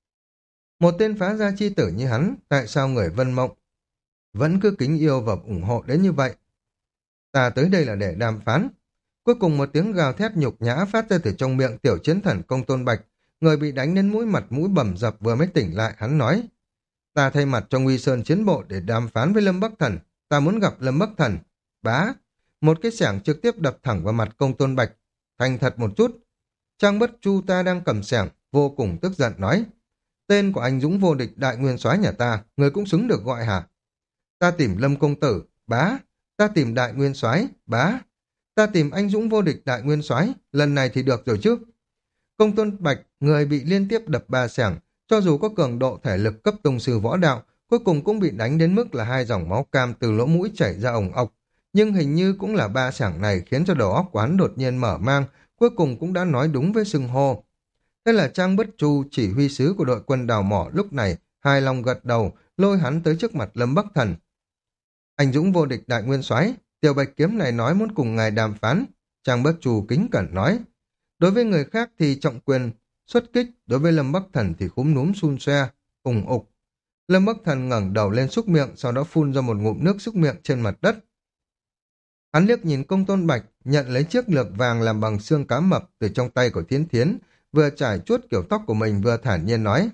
Một tên phá gia chi tử như hắn, tại sao người Vân Mộng vẫn cứ kính yêu và ủng hộ đến như vậy? Ta tới đây là để đàm phán. Cuối cùng một tiếng gào thét nhục nhã phát ra từ trong miệng tiểu chiến thần Công Tôn Bạch, người bị đánh đến mũi mặt mũi bầm dập vừa mới tỉnh lại, hắn nói. Ta thay mặt cho Nguy Sơn chiến bộ để đàm phán với Lâm Bắc Thần, ta muốn gặp Lâm Bắc Thần. Bá! Một cái xẻng trực tiếp đập thẳng vào mặt Công Tôn Bạch. Thành thật một chút. Trang Bất Chu ta đang cầm xẻng, vô cùng tức giận nói. Tên của anh Dũng vô địch đại nguyên soái nhà ta, người cũng xứng được gọi hả? Ta tìm Lâm công tử, bá. Ta tìm đại nguyên soái, bá. Ta tìm anh Dũng vô địch đại nguyên soái, lần này thì được rồi chứ. Công Tôn Bạch, người bị liên tiếp đập ba xẻng, cho dù có cường độ thể lực cấp tông sư võ đạo, cuối cùng cũng bị đánh đến mức là hai dòng máu cam từ lỗ mũi chảy ra ồng ọc. Nhưng hình như cũng là ba xẻng này khiến cho đầu óc quán đột nhiên mở mang, cuối cùng cũng đã nói đúng với xưng hô. Thế là Trang Bất Chu, chỉ huy sứ của đội quân đào mỏ lúc này, hài lòng gật đầu, lôi hắn tới trước mặt Lâm Bắc Thần. Anh Dũng vô địch đại nguyên soái, tiểu bạch kiếm này nói muốn cùng ngài đàm phán. Trang Bất Chu kính cẩn nói. Đối với người khác thì trọng quyền xuất kích, đối với Lâm Bắc Thần thì khúm núm xun xoe, ủng ục. Lâm Bắc Thần ngẩng đầu lên xúc miệng, sau đó phun ra một ngụm nước xúc miệng trên mặt đất. Hắn liếc nhìn Công Tôn Bạch, nhận lấy chiếc lược vàng làm bằng xương cá mập từ trong tay của Thiến Thiến, vừa trải chuốt kiểu tóc của mình vừa thản nhiên nói.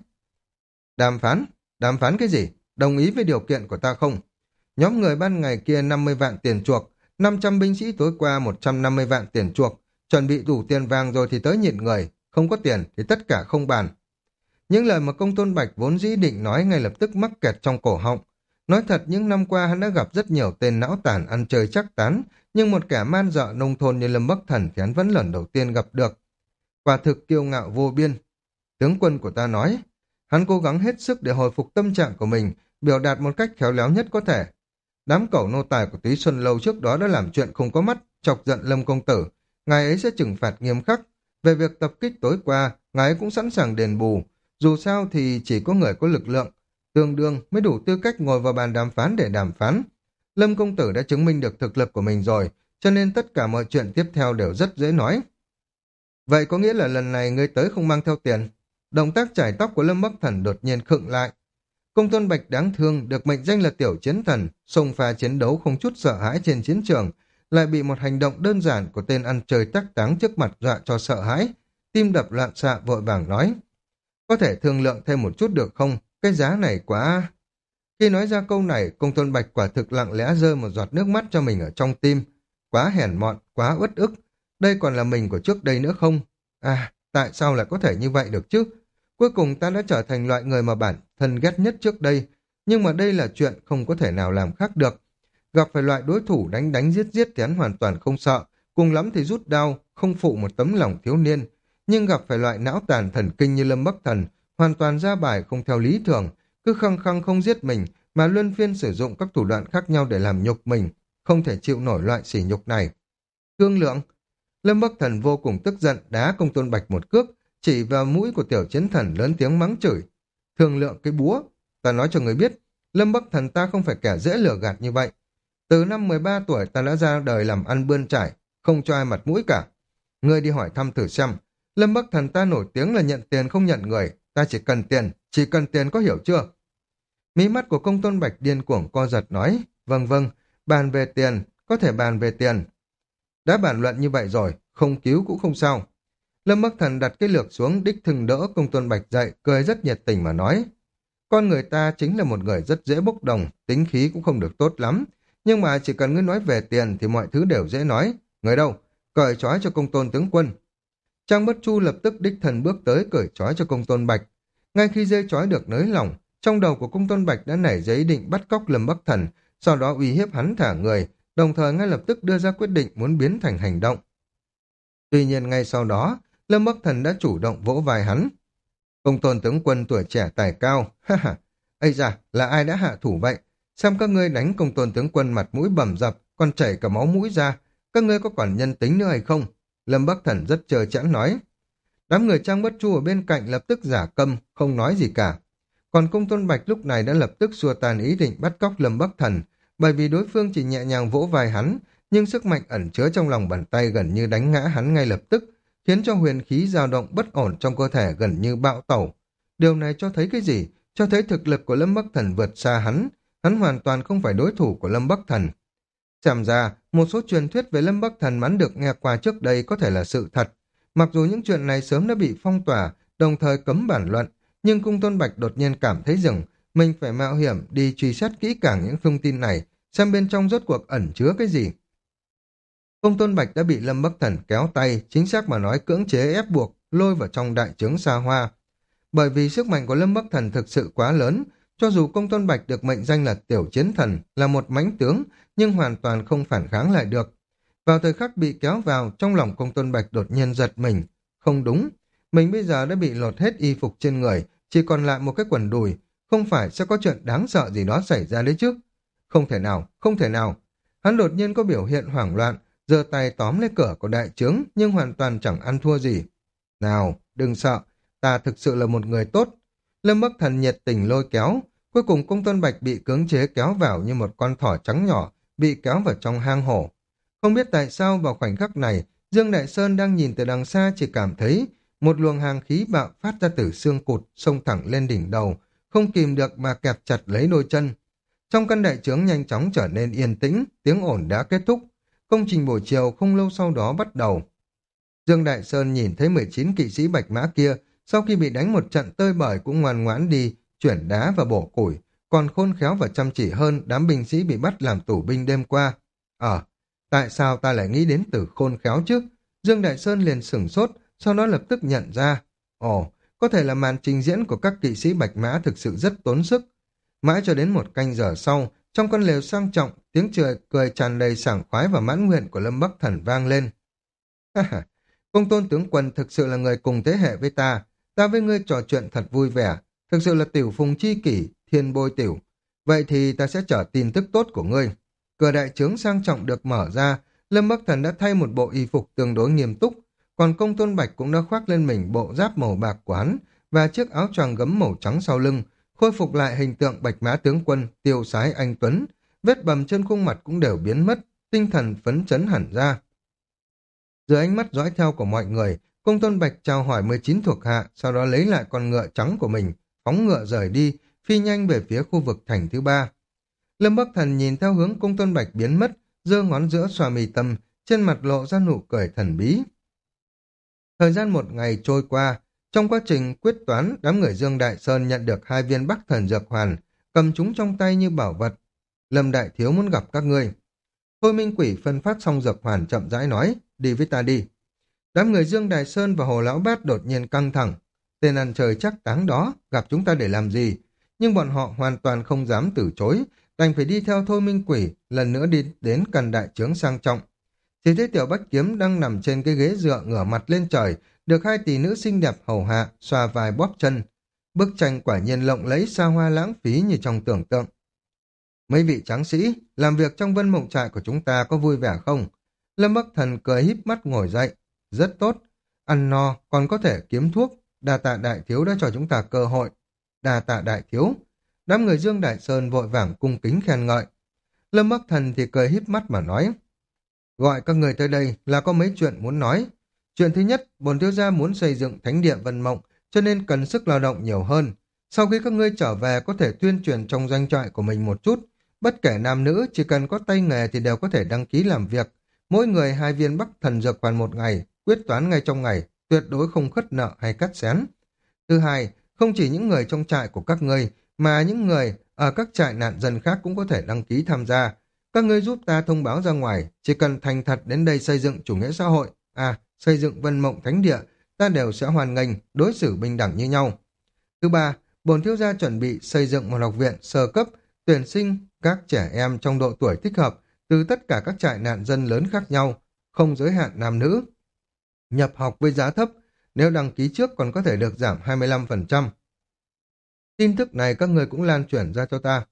Đàm phán? Đàm phán cái gì? Đồng ý với điều kiện của ta không? Nhóm người ban ngày kia năm mươi vạn tiền chuộc, năm trăm binh sĩ tối qua một trăm năm mươi vạn tiền chuộc, chuẩn bị đủ tiền vàng rồi thì tới nhịn người, không có tiền thì tất cả không bàn. Những lời mà Công Tôn Bạch vốn dĩ định nói ngay lập tức mắc kẹt trong cổ họng. Nói thật những năm qua hắn đã gặp rất nhiều tên não tàn ăn chơi chắc tán, nhưng một kẻ man dợ nông thôn như Lâm Bắc Thần thì hắn vẫn lần đầu tiên gặp được. Quả thực kiêu ngạo vô biên. Tướng quân của ta nói, hắn cố gắng hết sức để hồi phục tâm trạng của mình, biểu đạt một cách khéo léo nhất có thể. Đám cẩu nô tài của Túy Xuân Lâu trước đó đã làm chuyện không có mắt, chọc giận Lâm công tử, ngài ấy sẽ trừng phạt nghiêm khắc. Về việc tập kích tối qua, ngài ấy cũng sẵn sàng đền bù, dù sao thì chỉ có người có lực lượng tương đương mới đủ tư cách ngồi vào bàn đàm phán để đàm phán. Lâm công tử đã chứng minh được thực lực của mình rồi, cho nên tất cả mọi chuyện tiếp theo đều rất dễ nói. Vậy có nghĩa là lần này ngươi tới không mang theo tiền? Động tác chải tóc của Lâm Bắc Thần đột nhiên khựng lại. Công Tôn Bạch đáng thương, được mệnh danh là tiểu chiến thần, xông pha chiến đấu không chút sợ hãi trên chiến trường, lại bị một hành động đơn giản của tên ăn chơi tắc táng trước mặt dọa cho sợ hãi. Tim đập loạn xạ vội vàng nói. Có thể thương lượng thêm một chút được không? Cái giá này quá... Khi nói ra câu này, Công Tôn Bạch quả thực lặng lẽ rơi một giọt nước mắt cho mình ở trong tim. Quá hèn mọn, quá uất ức. Đây còn là mình của trước đây nữa không? À, tại sao lại có thể như vậy được chứ? Cuối cùng ta đã trở thành loại người mà bản thân ghét nhất trước đây. Nhưng mà đây là chuyện không có thể nào làm khác được. Gặp phải loại đối thủ đánh đánh giết giết thì hắn hoàn toàn không sợ. Cùng lắm thì rút đao, không phụ một tấm lòng thiếu niên. Nhưng gặp phải loại não tàn thần kinh như Lâm Bắc Thần, hoàn toàn ra bài không theo lý thường, cứ khăng khăng không giết mình mà luân phiên sử dụng các thủ đoạn khác nhau để làm nhục mình, không thể chịu nổi loại sỉ nhục này. Thương lượng. Lâm Bắc Thần vô cùng tức giận đá Công Tôn Bạch một cước, chỉ vào mũi của tiểu chiến thần lớn tiếng mắng chửi. Thương lượng cái búa, ta nói cho người biết, Lâm Bắc Thần ta không phải kẻ dễ lừa gạt như vậy. Từ năm mười ba tuổi ta đã ra đời làm ăn bươn trải, không cho ai mặt mũi cả. Ngươi đi hỏi thăm thử xem, Lâm Bắc Thần ta nổi tiếng là nhận tiền không nhận người, ta chỉ cần tiền, chỉ cần tiền, có hiểu chưa? Mí mắt của Công Tôn Bạch điên cuồng co giật nói, vâng vâng, bàn về tiền, có thể bàn về tiền. Đã bàn luận như vậy rồi, không cứu cũng không sao. Lâm Bắc Thần đặt cái lược xuống, đích thừng đỡ Công Tôn Bạch dậy, cười rất nhiệt tình mà nói. Con người ta chính là một người rất dễ bốc đồng, tính khí cũng không được tốt lắm. Nhưng mà chỉ cần ngươi nói về tiền thì mọi thứ đều dễ nói. Người đâu? Cởi trói cho Công Tôn tướng quân. Trang Bất Chu lập tức đích thần bước tới cởi trói cho Công Tôn Bạch. Ngay khi dây trói được nới lỏng, trong đầu của Công Tôn Bạch đã nảy ra ý định bắt cóc Lâm Bắc Thần, sau đó uy hiếp hắn thả người, đồng thời ngay lập tức đưa ra quyết định muốn biến thành hành động. Tuy nhiên ngay sau đó, Lâm Bắc Thần đã chủ động vỗ vai hắn. Công tôn tướng quân tuổi trẻ tài cao, ha ha, ây da, là ai đã hạ thủ vậy? Xem các ngươi đánh công tôn tướng quân mặt mũi bầm dập, còn chảy cả máu mũi ra, các ngươi có còn nhân tính nữa hay không? Lâm Bắc Thần rất trơ trẽn nói. Đám người Trang Bất Chu ở bên cạnh lập tức giả câm, không nói gì cả. Còn công tôn Bạch lúc này đã lập tức xua tan ý định bắt cóc Lâm Bắc Thần, bởi vì đối phương chỉ nhẹ nhàng vỗ vai hắn, nhưng sức mạnh ẩn chứa trong lòng bàn tay gần như đánh ngã hắn ngay lập tức, khiến cho huyền khí dao động bất ổn trong cơ thể gần như bạo tẩu. Điều này cho thấy cái gì? Cho thấy thực lực của Lâm Bắc Thần vượt xa hắn, hắn hoàn toàn không phải đối thủ của Lâm Bắc Thần. Xem ra, một số truyền thuyết về Lâm Bắc Thần mắn được nghe qua trước đây có thể là sự thật. Mặc dù những chuyện này sớm đã bị phong tỏa, đồng thời cấm bản luận, nhưng Cung Tôn Bạch đột nhiên cảm thấy rằng mình phải mạo hiểm đi truy xét kỹ càng những thông tin này, xem bên trong rốt cuộc ẩn chứa cái gì. Cung Tôn Bạch đã bị Lâm Bắc Thần kéo tay, chính xác mà nói cưỡng chế ép buộc, lôi vào trong đại trướng xa hoa. Bởi vì sức mạnh của Lâm Bắc Thần thực sự quá lớn, cho dù Công Tôn Bạch được mệnh danh là tiểu chiến thần, là một mãnh tướng, nhưng hoàn toàn không phản kháng lại được. Vào thời khắc bị kéo vào, trong lòng Công Tôn Bạch đột nhiên giật mình. Không đúng, mình bây giờ đã bị lột hết y phục trên người, chỉ còn lại một cái quần đùi, không phải sẽ có chuyện đáng sợ gì đó xảy ra đấy chứ. Không thể nào, không thể nào. Hắn đột nhiên có biểu hiện hoảng loạn, giơ tay tóm lấy cửa của đại trướng, nhưng hoàn toàn chẳng ăn thua gì. Nào, đừng sợ, ta thực sự là một người tốt. Lâm Bắc Thần nhiệt tình lôi kéo, cuối cùng Công Tôn Bạch bị cưỡng chế kéo vào như một con thỏ trắng nhỏ, bị kéo vào trong hang hổ. Không biết tại sao vào khoảnh khắc này, Dương Đại Sơn đang nhìn từ đằng xa chỉ cảm thấy một luồng hàng khí bạo phát ra từ xương cụt, xông thẳng lên đỉnh đầu, không kìm được mà kẹp chặt lấy đôi chân. Trong căn đại trướng nhanh chóng trở nên yên tĩnh, tiếng ồn đã kết thúc. Công trình buổi chiều không lâu sau đó bắt đầu. Dương Đại Sơn nhìn thấy mười chín kỵ sĩ bạch mã kia, sau khi bị đánh một trận tơi bời cũng ngoan ngoãn đi, chuyển đá và bổ củi, còn khôn khéo và chăm chỉ hơn đám binh sĩ bị bắt làm tù binh đêm qua. Ờ, tại sao ta lại nghĩ đến từ khôn khéo chứ? Dương Đại Sơn liền sửng sốt, sau đó lập tức nhận ra. Ồ, có thể là màn trình diễn của các kỵ sĩ bạch mã thực sự rất tốn sức. Mãi cho đến một canh giờ sau, trong con lều sang trọng, tiếng cười, cười tràn đầy sảng khoái và mãn nguyện của Lâm Bắc Thần vang lên. Ha ha, Công Tôn tướng quân thực sự là người cùng thế hệ với ta, ta với ngươi trò chuyện thật vui vẻ, thực sự là tiểu phùng chi kỷ, thiên bôi tiểu. Vậy thì ta sẽ chở tin tức tốt của ngươi. Cửa đại trướng sang trọng được mở ra, Lâm Bắc Thần đã thay một bộ y phục tương đối nghiêm túc, còn Công Tôn Bạch cũng đã khoác lên mình bộ giáp màu bạc của hắn và chiếc áo choàng gấm màu trắng sau lưng, khôi phục lại hình tượng bạch mã tướng quân, tiêu sái anh tuấn, vết bầm trên khuôn mặt cũng đều biến mất, tinh thần phấn chấn hẳn ra. Dưới ánh mắt dõi theo của mọi người, Công Tôn Bạch chào hỏi mười chín thuộc hạ, sau đó lấy lại con ngựa trắng của mình, phóng ngựa rời đi, phi nhanh về phía khu vực thành thứ ba. Lâm Bắc Thần nhìn theo hướng Công Tôn Bạch biến mất, giơ ngón giữa xoa mi tâm, trên mặt lộ ra nụ cười thần bí. Thời gian một ngày trôi qua, trong quá trình quyết toán, đám người Dương Đại Sơn nhận được hai viên Bắc Thần Dược Hoàn, cầm chúng trong tay như bảo vật. Lâm Đại Thiếu muốn gặp các ngươi. Thôi Minh Quỷ phân phát xong Dược Hoàn chậm rãi nói, đi với ta đi. Đám người Dương Đại Sơn và Hồ Lão Bát đột nhiên căng thẳng. Tên ăn trời chắc táng đó, gặp chúng ta để làm gì? Nhưng bọn họ hoàn toàn không dám từ chối, đành phải đi theo Thôi Minh Quỷ, lần nữa đi đến căn đại trướng sang trọng. Chỉ thấy Tiểu Bách Kiếm đang nằm trên cái ghế dựa ngửa mặt lên trời, được hai tỷ nữ xinh đẹp hầu hạ, xoa vai bóp chân. Bức tranh quả nhiên lộng lẫy xa hoa lãng phí như trong tưởng tượng. Mấy vị tráng sĩ, làm việc trong Vân Mộng Trại của chúng ta có vui vẻ không? Lâm Bắc Thần cười híp mắt ngồi dậy. Rất tốt, ăn no còn có thể kiếm thuốc. Đa tạ đại thiếu đã cho chúng ta cơ hội. Đa tạ đại thiếu. Đám người Dương Đại Sơn vội vàng cung kính khen ngợi. Lâm Bắc Thần thì cười híp mắt mà nói. Gọi các người tới đây là có mấy chuyện muốn nói. Chuyện thứ nhất, bổn thiếu gia muốn xây dựng thánh địa Vân Mộng, cho nên cần sức lao động nhiều hơn. Sau khi các ngươi trở về có thể tuyên truyền trong doanh trại của mình một chút. Bất kể nam nữ, chỉ cần có tay nghề thì đều có thể đăng ký làm việc. Mỗi người hai viên Bắc Thần Dược Hoàn một ngày, quyết toán ngay trong ngày, tuyệt đối không khất nợ hay cắt xén. Thứ hai, không chỉ những người trong trại của các ngươi, mà những người ở các trại nạn dân khác cũng có thể đăng ký tham gia. Các ngươi giúp ta thông báo ra ngoài, chỉ cần thành thật đến đây xây dựng chủ nghĩa xã hội, à, xây dựng Vân Mộng Thánh Địa, ta đều sẽ hoan nghênh, đối xử bình đẳng như nhau. Thứ ba, bổn thiếu gia chuẩn bị xây dựng một học viện sơ cấp, tuyển sinh các trẻ em trong độ tuổi thích hợp, từ tất cả các trại nạn dân lớn khác nhau, không giới hạn nam nữ. Nhập học với giá thấp, nếu đăng ký trước còn có thể được giảm hai mươi lăm phần trăm. Tin tức này các người cũng lan truyền ra cho ta.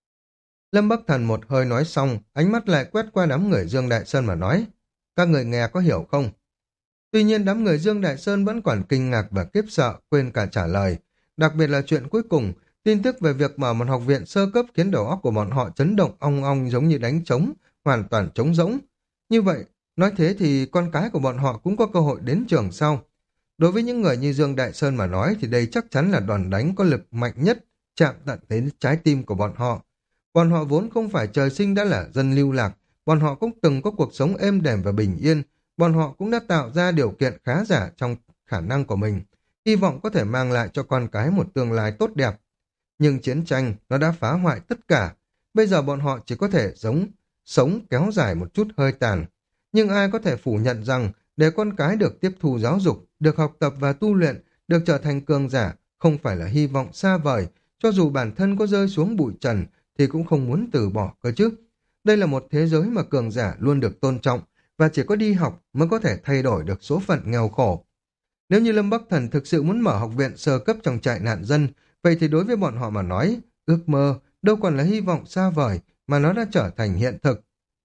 Lâm Bắc Thần một hơi nói xong, ánh mắt lại quét qua đám người Dương Đại Sơn mà nói, các người nghe có hiểu không? Tuy nhiên đám người Dương Đại Sơn vẫn còn kinh ngạc và kiếp sợ, quên cả trả lời. Đặc biệt là chuyện cuối cùng, tin tức về việc mở một học viện sơ cấp khiến đầu óc của bọn họ chấn động ong ong giống như đánh trống, hoàn toàn trống rỗng. Như vậy, nói thế thì con cái của bọn họ cũng có cơ hội đến trường sau. Đối với những người như Dương Đại Sơn mà nói thì đây chắc chắn là đòn đánh có lực mạnh nhất, chạm tận đến trái tim của bọn họ. Bọn họ vốn không phải trời sinh đã là dân lưu lạc, bọn họ cũng từng có cuộc sống êm đềm và bình yên, bọn họ cũng đã tạo ra điều kiện khá giả trong khả năng của mình, hy vọng có thể mang lại cho con cái một tương lai tốt đẹp. Nhưng chiến tranh, nó đã phá hoại tất cả, bây giờ bọn họ chỉ có thể giống, sống kéo dài một chút hơi tàn. Nhưng ai có thể phủ nhận rằng, để con cái được tiếp thu giáo dục, được học tập và tu luyện, được trở thành cường giả, không phải là hy vọng xa vời, cho dù bản thân có rơi xuống bụi trần, thì cũng không muốn từ bỏ cơ chứ. Đây là một thế giới mà cường giả luôn được tôn trọng, và chỉ có đi học mới có thể thay đổi được số phận nghèo khổ. Nếu như Lâm Bắc Thần thực sự muốn mở học viện sơ cấp trong trại nạn dân, vậy thì đối với bọn họ mà nói, ước mơ đâu còn là hy vọng xa vời, mà nó đã trở thành hiện thực.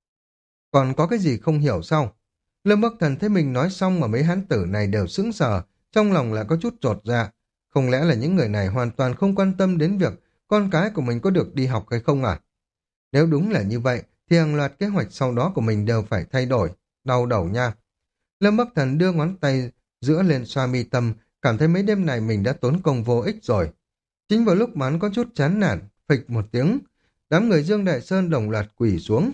Còn có cái gì không hiểu sao? Lâm Bắc Thần thấy mình nói xong mà mấy hán tử này đều sững sờ, trong lòng lại có chút chột dạ. Không lẽ là những người này hoàn toàn không quan tâm đến việc con cái của mình có được đi học hay không à? Nếu đúng là như vậy, thì hàng loạt kế hoạch sau đó của mình đều phải thay đổi. Đau đầu nha. Lâm Bắc Thần đưa ngón tay giữa lên xoa mi tâm, cảm thấy mấy đêm này mình đã tốn công vô ích rồi. Chính vào lúc mà hắn có chút chán nản, phịch một tiếng, đám người Dương Đại Sơn đồng loạt quỳ xuống.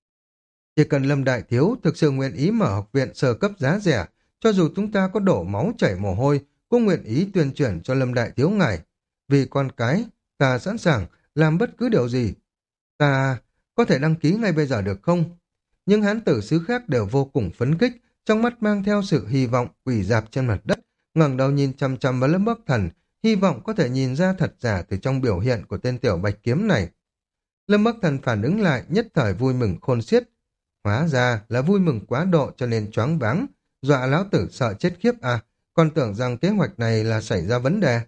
Chỉ cần Lâm Đại Thiếu thực sự nguyện ý mở học viện sơ cấp giá rẻ, cho dù chúng ta có đổ máu chảy mồ hôi, cũng nguyện ý tuyên truyền cho Lâm Đại Thiếu ngài. Vì con cái, ta sẵn sàng làm bất cứ điều gì. Ta có thể đăng ký ngay bây giờ được không? Nhưng hán tử xứ khác đều vô cùng phấn khích, trong mắt mang theo sự hy vọng, quỳ dạp trên mặt đất, ngẩng đầu nhìn chăm chăm vào Lâm Bắc Thần, hy vọng có thể nhìn ra thật giả từ trong biểu hiện của tên tiểu bạch kiếm này. Lâm Bắc Thần phản ứng lại, nhất thời vui mừng khôn xiết. Hóa ra là vui mừng quá độ cho nên choáng váng, dọa lão tử sợ chết khiếp à, còn tưởng rằng kế hoạch này là xảy ra vấn đề.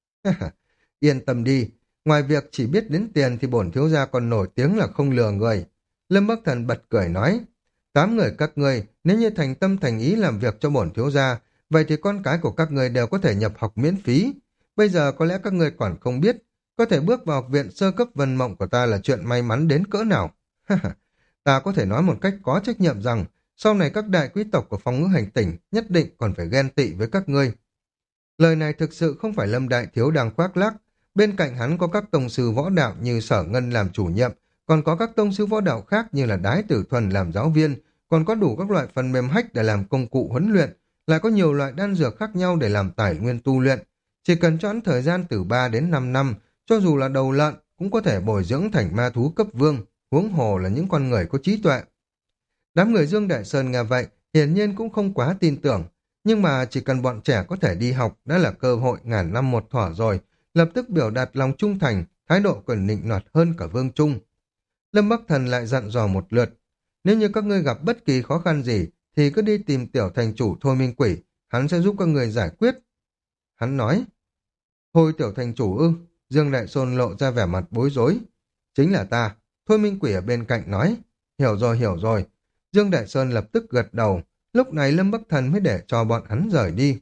Yên tâm đi, ngoài việc chỉ biết đến tiền thì bổn thiếu gia còn nổi tiếng là không lừa người. Lâm Bắc Thần bật cười nói, tám người các ngươi nếu như thành tâm thành ý làm việc cho bổn thiếu gia, vậy thì con cái của các ngươi đều có thể nhập học miễn phí. Bây giờ có lẽ các ngươi còn không biết, có thể bước vào học viện sơ cấp Vân Mộng của ta là chuyện may mắn đến cỡ nào. Ta có thể nói một cách có trách nhiệm rằng, sau này các đại quý tộc của phong ngữ hành tỉnh nhất định còn phải ghen tị với các ngươi. Lời này thực sự không phải Lâm Đại Thiếu đang khoác lác. Bên cạnh hắn có các tông sư võ đạo như Sở Ngân làm chủ nhiệm, còn có các tông sư võ đạo khác như là Đái Tử Thuần làm giáo viên, còn có đủ các loại phần mềm hack để làm công cụ huấn luyện, lại có nhiều loại đan dược khác nhau để làm tài nguyên tu luyện. Chỉ cần cho hắn thời gian từ ba đến năm năm, cho dù là đầu lợn cũng có thể bồi dưỡng thành ma thú cấp vương, huống hồ là những con người có trí tuệ. Đám người Dương Đại Sơn nghe vậy, hiển nhiên cũng không quá tin tưởng, nhưng mà chỉ cần bọn trẻ có thể đi học đã là cơ hội ngàn năm một thỏ rồi, lập tức biểu đạt lòng trung thành, thái độ còn nịnh nọt hơn cả Vương Trung. Lâm Bắc Thần lại dặn dò một lượt, nếu như các ngươi gặp bất kỳ khó khăn gì, thì cứ đi tìm tiểu thành chủ Thôi Minh Quỷ, hắn sẽ giúp các người giải quyết. Hắn nói, Thôi tiểu thành chủ ư? Dương Đại Sơn lộ ra vẻ mặt bối rối. Chính là ta. Thôi Minh Quỷ ở bên cạnh nói, hiểu rồi hiểu rồi. Dương Đại Sơn lập tức gật đầu, lúc này Lâm Bắc Thần mới để cho bọn hắn rời đi.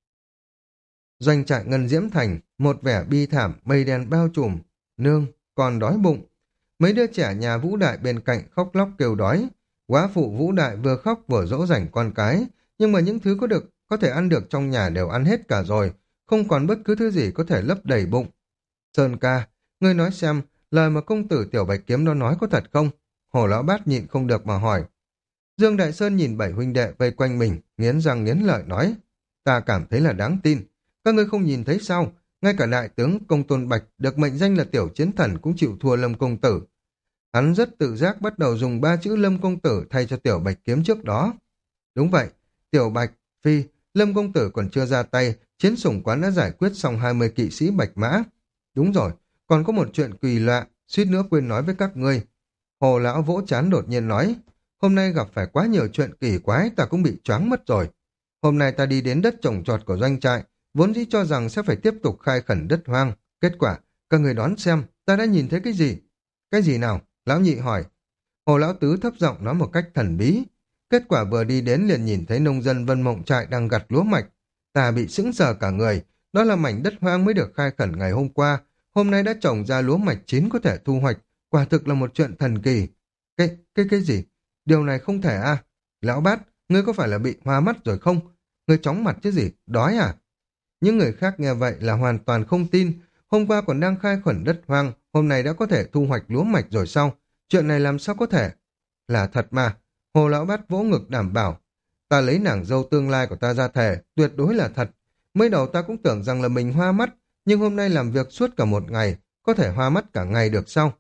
Doanh trại Ngân Diễm Thành, một vẻ bi thảm, mây đen bao trùm. Nương, còn đói bụng. Mấy đứa trẻ nhà Vũ Đại bên cạnh khóc lóc kêu đói. Quá phụ Vũ Đại vừa khóc vừa dỗ dành con cái, nhưng mà những thứ có được có thể ăn được trong nhà đều ăn hết cả rồi, không còn bất cứ thứ gì có thể lấp đầy bụng. Sơn ca, ngươi nói xem, lời mà công tử Tiểu Bạch Kiếm đó nói có thật không? Hồ Lão Bát nhịn không được mà hỏi. Dương Đại Sơn nhìn bảy huynh đệ vây quanh mình, nghiến răng nghiến lợi nói, ta cảm thấy là đáng tin. Các ngươi không nhìn thấy sao? Ngay cả đại tướng Công Tôn Bạch được mệnh danh là tiểu chiến thần cũng chịu thua Lâm công tử. Hắn rất tự giác bắt đầu dùng ba chữ Lâm công tử thay cho Tiểu Bạch Kiếm trước đó. Đúng vậy, Tiểu Bạch, Phi, Lâm công tử còn chưa ra tay, chiến sủng quán đã giải quyết xong hai mươi kỵ sĩ Bạch Mã. Đúng rồi, còn có một chuyện kỳ lạ, suýt nữa quên nói với các ngươi. Hồ lão vỗ trán đột nhiên nói, hôm nay gặp phải quá nhiều chuyện kỳ quái, ta cũng bị choáng mất rồi. Hôm nay ta đi đến đất trồng trọt của doanh trại, vốn dĩ cho rằng sẽ phải tiếp tục khai khẩn đất hoang. Kết quả, các người đoán xem, ta đã nhìn thấy cái gì? Cái gì nào? Lão nhị hỏi. Hồ lão tứ thấp giọng nói một cách thần bí. Kết quả vừa đi đến liền nhìn thấy nông dân Vân Mộng Trại đang gặt lúa mạch. Ta bị sững sờ cả người, đó là mảnh đất hoang mới được khai khẩn ngày hôm qua. Hôm nay đã trồng ra lúa mạch chín có thể thu hoạch, quả thực là một chuyện thần kỳ. Cái, cái, cái gì? Điều này không thể à? Lão Bát, ngươi có phải là bị hoa mắt rồi không? Ngươi chóng mặt chứ gì? Đói à? Những người khác nghe vậy là hoàn toàn không tin. Hôm qua còn đang khai khẩn đất hoang, hôm nay đã có thể thu hoạch lúa mạch rồi sao? Chuyện này làm sao có thể? Là thật mà. Hồ Lão Bát vỗ ngực đảm bảo. Ta lấy nàng dâu tương lai của ta ra thề, tuyệt đối là thật. Mới đầu ta cũng tưởng rằng là mình hoa mắt, nhưng hôm nay làm việc suốt cả một ngày, có thể hoa mắt cả ngày được sao?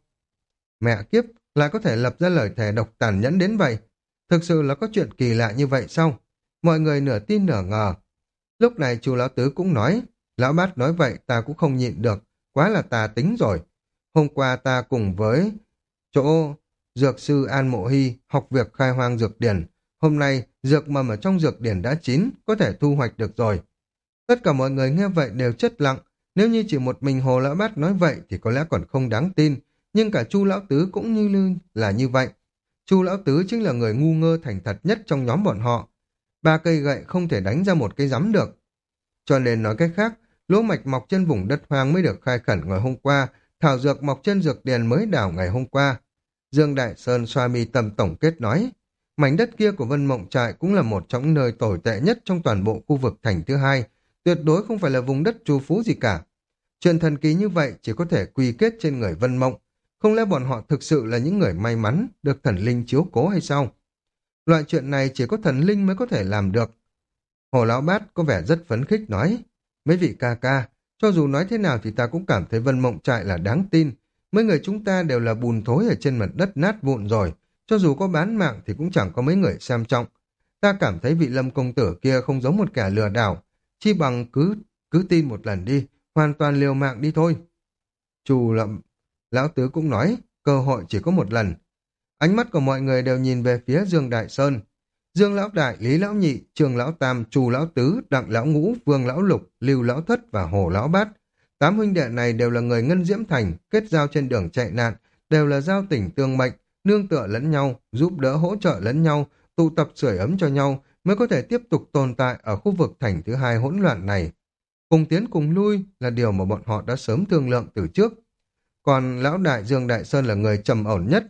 Mẹ kiếp, lại có thể lập ra lời thề độc tàn nhẫn đến vậy. Thực sự là có chuyện kỳ lạ như vậy sao? Mọi người nửa tin nửa ngờ. Lúc này chú Lão Tứ cũng nói, Lão Bát nói vậy ta cũng không nhịn được, quá là tà tính rồi. Hôm qua ta cùng với chỗ dược sư An Mộ Hy học việc khai hoang dược điển. Hôm nay, dược mầm ở trong dược điển đã chín, có thể thu hoạch được rồi. Tất cả mọi người nghe vậy đều chết lặng. Nếu như chỉ một mình Hồ Lão Bát nói vậy thì có lẽ còn không đáng tin. Nhưng cả Chu Lão Tứ cũng như là như vậy. Chu Lão Tứ chính là người ngu ngơ thành thật nhất trong nhóm bọn họ. Ba cây gậy không thể đánh ra một cây rắm được. Cho nên nói cách khác, lúa mạch mọc trên vùng đất hoang mới được khai khẩn ngày hôm qua, thảo dược mọc trên dược điền mới đào ngày hôm qua. Dương Đại Sơn xoa mi tâm tổng kết nói, mảnh đất kia của Vân Mộng Trại cũng là một trong những nơi tồi tệ nhất trong toàn bộ khu vực thành thứ hai, tuyệt đối không phải là vùng đất trù phú gì cả. Chuyện thần kỳ như vậy chỉ có thể quy kết trên người Vân Mộng, không lẽ bọn họ thực sự là những người may mắn được thần linh chiếu cố hay sao? Loại chuyện này chỉ có thần linh mới có thể làm được. Hồ Lão Bát có vẻ rất phấn khích nói, mấy vị ca ca, cho dù nói thế nào thì ta cũng cảm thấy Vân Mộng Trại là đáng tin. Mấy người chúng ta đều là bùn thối ở trên mặt đất nát vụn rồi, cho dù có bán mạng thì cũng chẳng có mấy người xem trọng. Ta cảm thấy vị Lâm công tử kia không giống một kẻ lừa đảo, chi bằng cứ cứ tin một lần đi, hoàn toàn liều mạng đi thôi. Chu Lậm, Lão Tứ cũng nói, cơ hội chỉ có một lần. Ánh mắt của mọi người đều nhìn về phía Dương Đại Sơn. Dương Lão Đại, Lý Lão Nhị, Trương Lão Tam, Chu Lão Tứ, Đặng Lão Ngũ, Vương Lão Lục, Lưu Lão Thất và Hồ Lão Bát. Tám huynh đệ này đều là người Ngân Diễm Thành, kết giao trên đường chạy nạn, đều là giao tình tương mệnh, nương tựa lẫn nhau, giúp đỡ hỗ trợ lẫn nhau, tụ tập sưởi ấm cho nhau, mới có thể tiếp tục tồn tại ở khu vực thành thứ hai hỗn loạn này. Cùng tiến cùng lui là điều mà bọn họ đã sớm thương lượng từ trước. Còn Lão Đại Dương Đại Sơn là người trầm ổn nhất,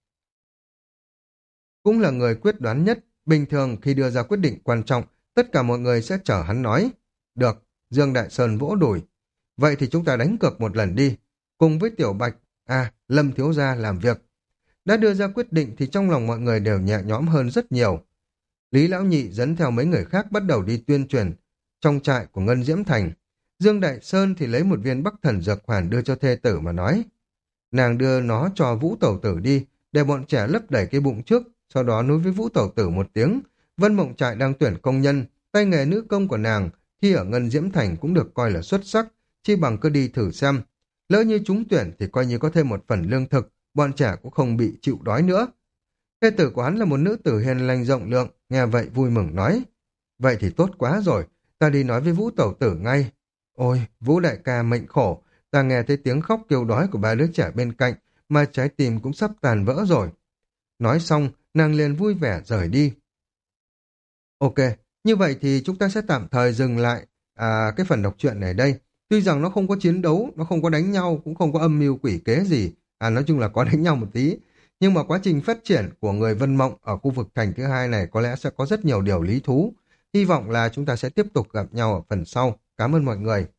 cũng là người quyết đoán nhất. Bình thường khi đưa ra quyết định quan trọng, tất cả mọi người sẽ chờ hắn nói. Được, Dương Đại Sơn vỗ đùi. Vậy thì chúng ta đánh cược một lần đi. Cùng với Tiểu Bạch, à, Lâm Thiếu Gia làm việc. Đã đưa ra quyết định thì trong lòng mọi người đều nhẹ nhõm hơn rất nhiều. Lý Lão Nhị dẫn theo mấy người khác bắt đầu đi tuyên truyền trong trại của Ngân Diễm Thành. Dương Đại Sơn thì lấy một viên Bắc Thần Dược Hoàn đưa cho thê tử mà nói. Nàng đưa nó cho Vũ Tẩu Tử đi, để bọn trẻ lấp đầy cái bụng trước, sau đó nói với Vũ Tẩu Tử một tiếng. Vân Mộng Trại đang tuyển công nhân, tay nghề nữ công của nàng khi ở Ngân Diễm Thành cũng được coi là xuất sắc, chi bằng cứ đi thử xem. Lỡ như trúng tuyển thì coi như có thêm một phần lương thực, bọn trẻ cũng không bị chịu đói nữa. Thê tử của hắn là một nữ tử hiền lành rộng lượng, nghe vậy vui mừng nói. Vậy thì tốt quá rồi, ta đi nói với Vũ Tẩu Tử ngay. Ôi, Vũ đại ca mệnh khổ, ta nghe thấy tiếng khóc kêu đói của ba đứa trẻ bên cạnh, mà trái tim cũng sắp tàn vỡ rồi. Nói xong, nàng liền vui vẻ rời đi. Ok, như vậy thì chúng ta sẽ tạm thời dừng lại à, cái phần đọc truyện này đây. Tuy rằng nó không có chiến đấu, nó không có đánh nhau, cũng không có âm mưu quỷ kế gì. À, nói chung là có đánh nhau một tí. Nhưng mà quá trình phát triển của người Vân Mộng ở khu vực thành thứ hai này có lẽ sẽ có rất nhiều điều lý thú. Hy vọng là chúng ta sẽ tiếp tục gặp nhau ở phần sau. Cảm ơn mọi người.